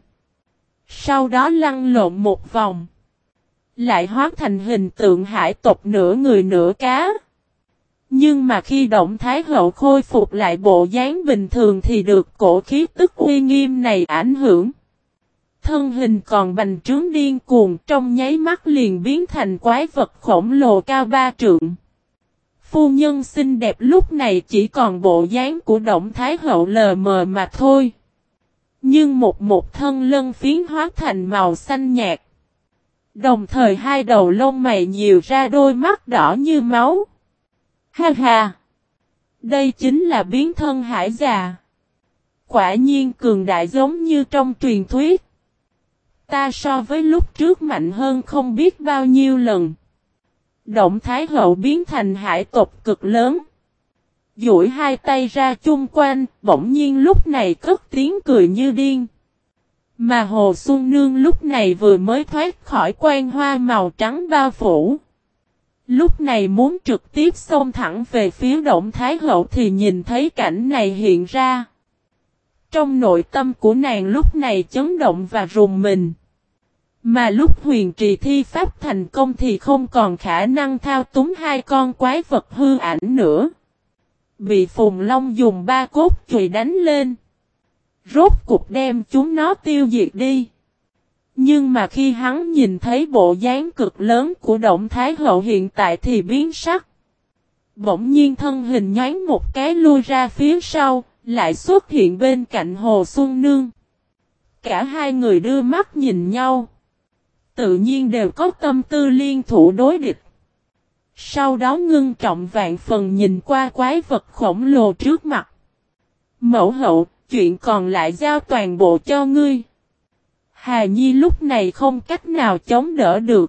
Sau đó lăn lộn một vòng. Lại hóa thành hình tượng hải tộc nửa người nửa cá. Nhưng mà khi Động Thái Hậu khôi phục lại bộ dáng bình thường thì được cổ khí tức uy nghiêm này ảnh hưởng. Thân hình còn bành trướng điên cuồng trong nháy mắt liền biến thành quái vật khổng lồ cao 3 trượng. Phu nhân xinh đẹp lúc này chỉ còn bộ dáng của Động Thái Hậu lờ mờ mà thôi. Nhưng một thân lân phiến hóa thành màu xanh nhạt. Đồng thời hai đầu lông mày nhiều ra đôi mắt đỏ như máu. Ha ha! Đây chính là biến thân hải già. Quả nhiên cường đại giống như trong truyền thuyết. Ta so với lúc trước mạnh hơn không biết bao nhiêu lần. Động Thái Hậu biến thành hải tộc cực lớn. Duỗi hai tay ra chung quanh, bỗng nhiên lúc này cất tiếng cười như điên. Mà Hồ Xuân Nương lúc này vừa mới thoát khỏi quan hoa màu trắng bao phủ. Lúc này muốn trực tiếp xông thẳng về phía Động Thái Hậu thì nhìn thấy cảnh này hiện ra. Trong nội tâm của nàng lúc này chấn động và rùng mình. Mà lúc Huyền Trì thi pháp thành công thì không còn khả năng thao túng hai con quái vật hư ảnh nữa. Bị Phùng Long dùng 3 cốt chùy đánh lên. Rốt cục đem chúng nó tiêu diệt đi. Nhưng mà khi hắn nhìn thấy bộ dáng cực lớn của Động Thái Hậu hiện tại thì biến sắc. Bỗng nhiên thân hình nhoáng một cái lui ra phía sau, lại xuất hiện bên cạnh Hồ Xuân Nương. Cả hai người đưa mắt nhìn nhau. Tự nhiên đều có tâm tư liên thủ đối địch. Sau đó ngưng trọng vạn phần nhìn qua quái vật khổng lồ trước mặt. Mẫu hậu, chuyện còn lại giao toàn bộ cho ngươi. Hà Nhi lúc này không cách nào chống đỡ được.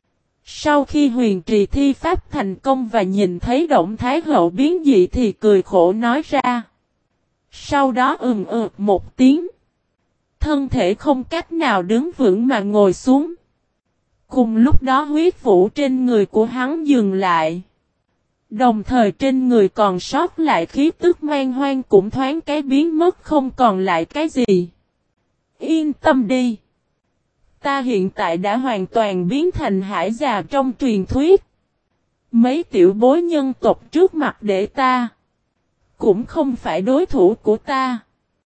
Sau khi Huyền Trì thi pháp thành công và nhìn thấy Động Thái Hậu biến dị thì cười khổ nói ra. Sau đó một tiếng. Thân thể không cách nào đứng vững mà ngồi xuống. Cùng lúc đó huyết vũ trên người của hắn dừng lại. Đồng thời trên người còn sót lại khí tức man hoang cũng thoáng cái biến mất không còn lại cái gì. Yên tâm đi. Ta hiện tại đã hoàn toàn biến thành hải già trong truyền thuyết. Mấy tiểu bối nhân tộc trước mặt để ta. Cũng không phải đối thủ của ta.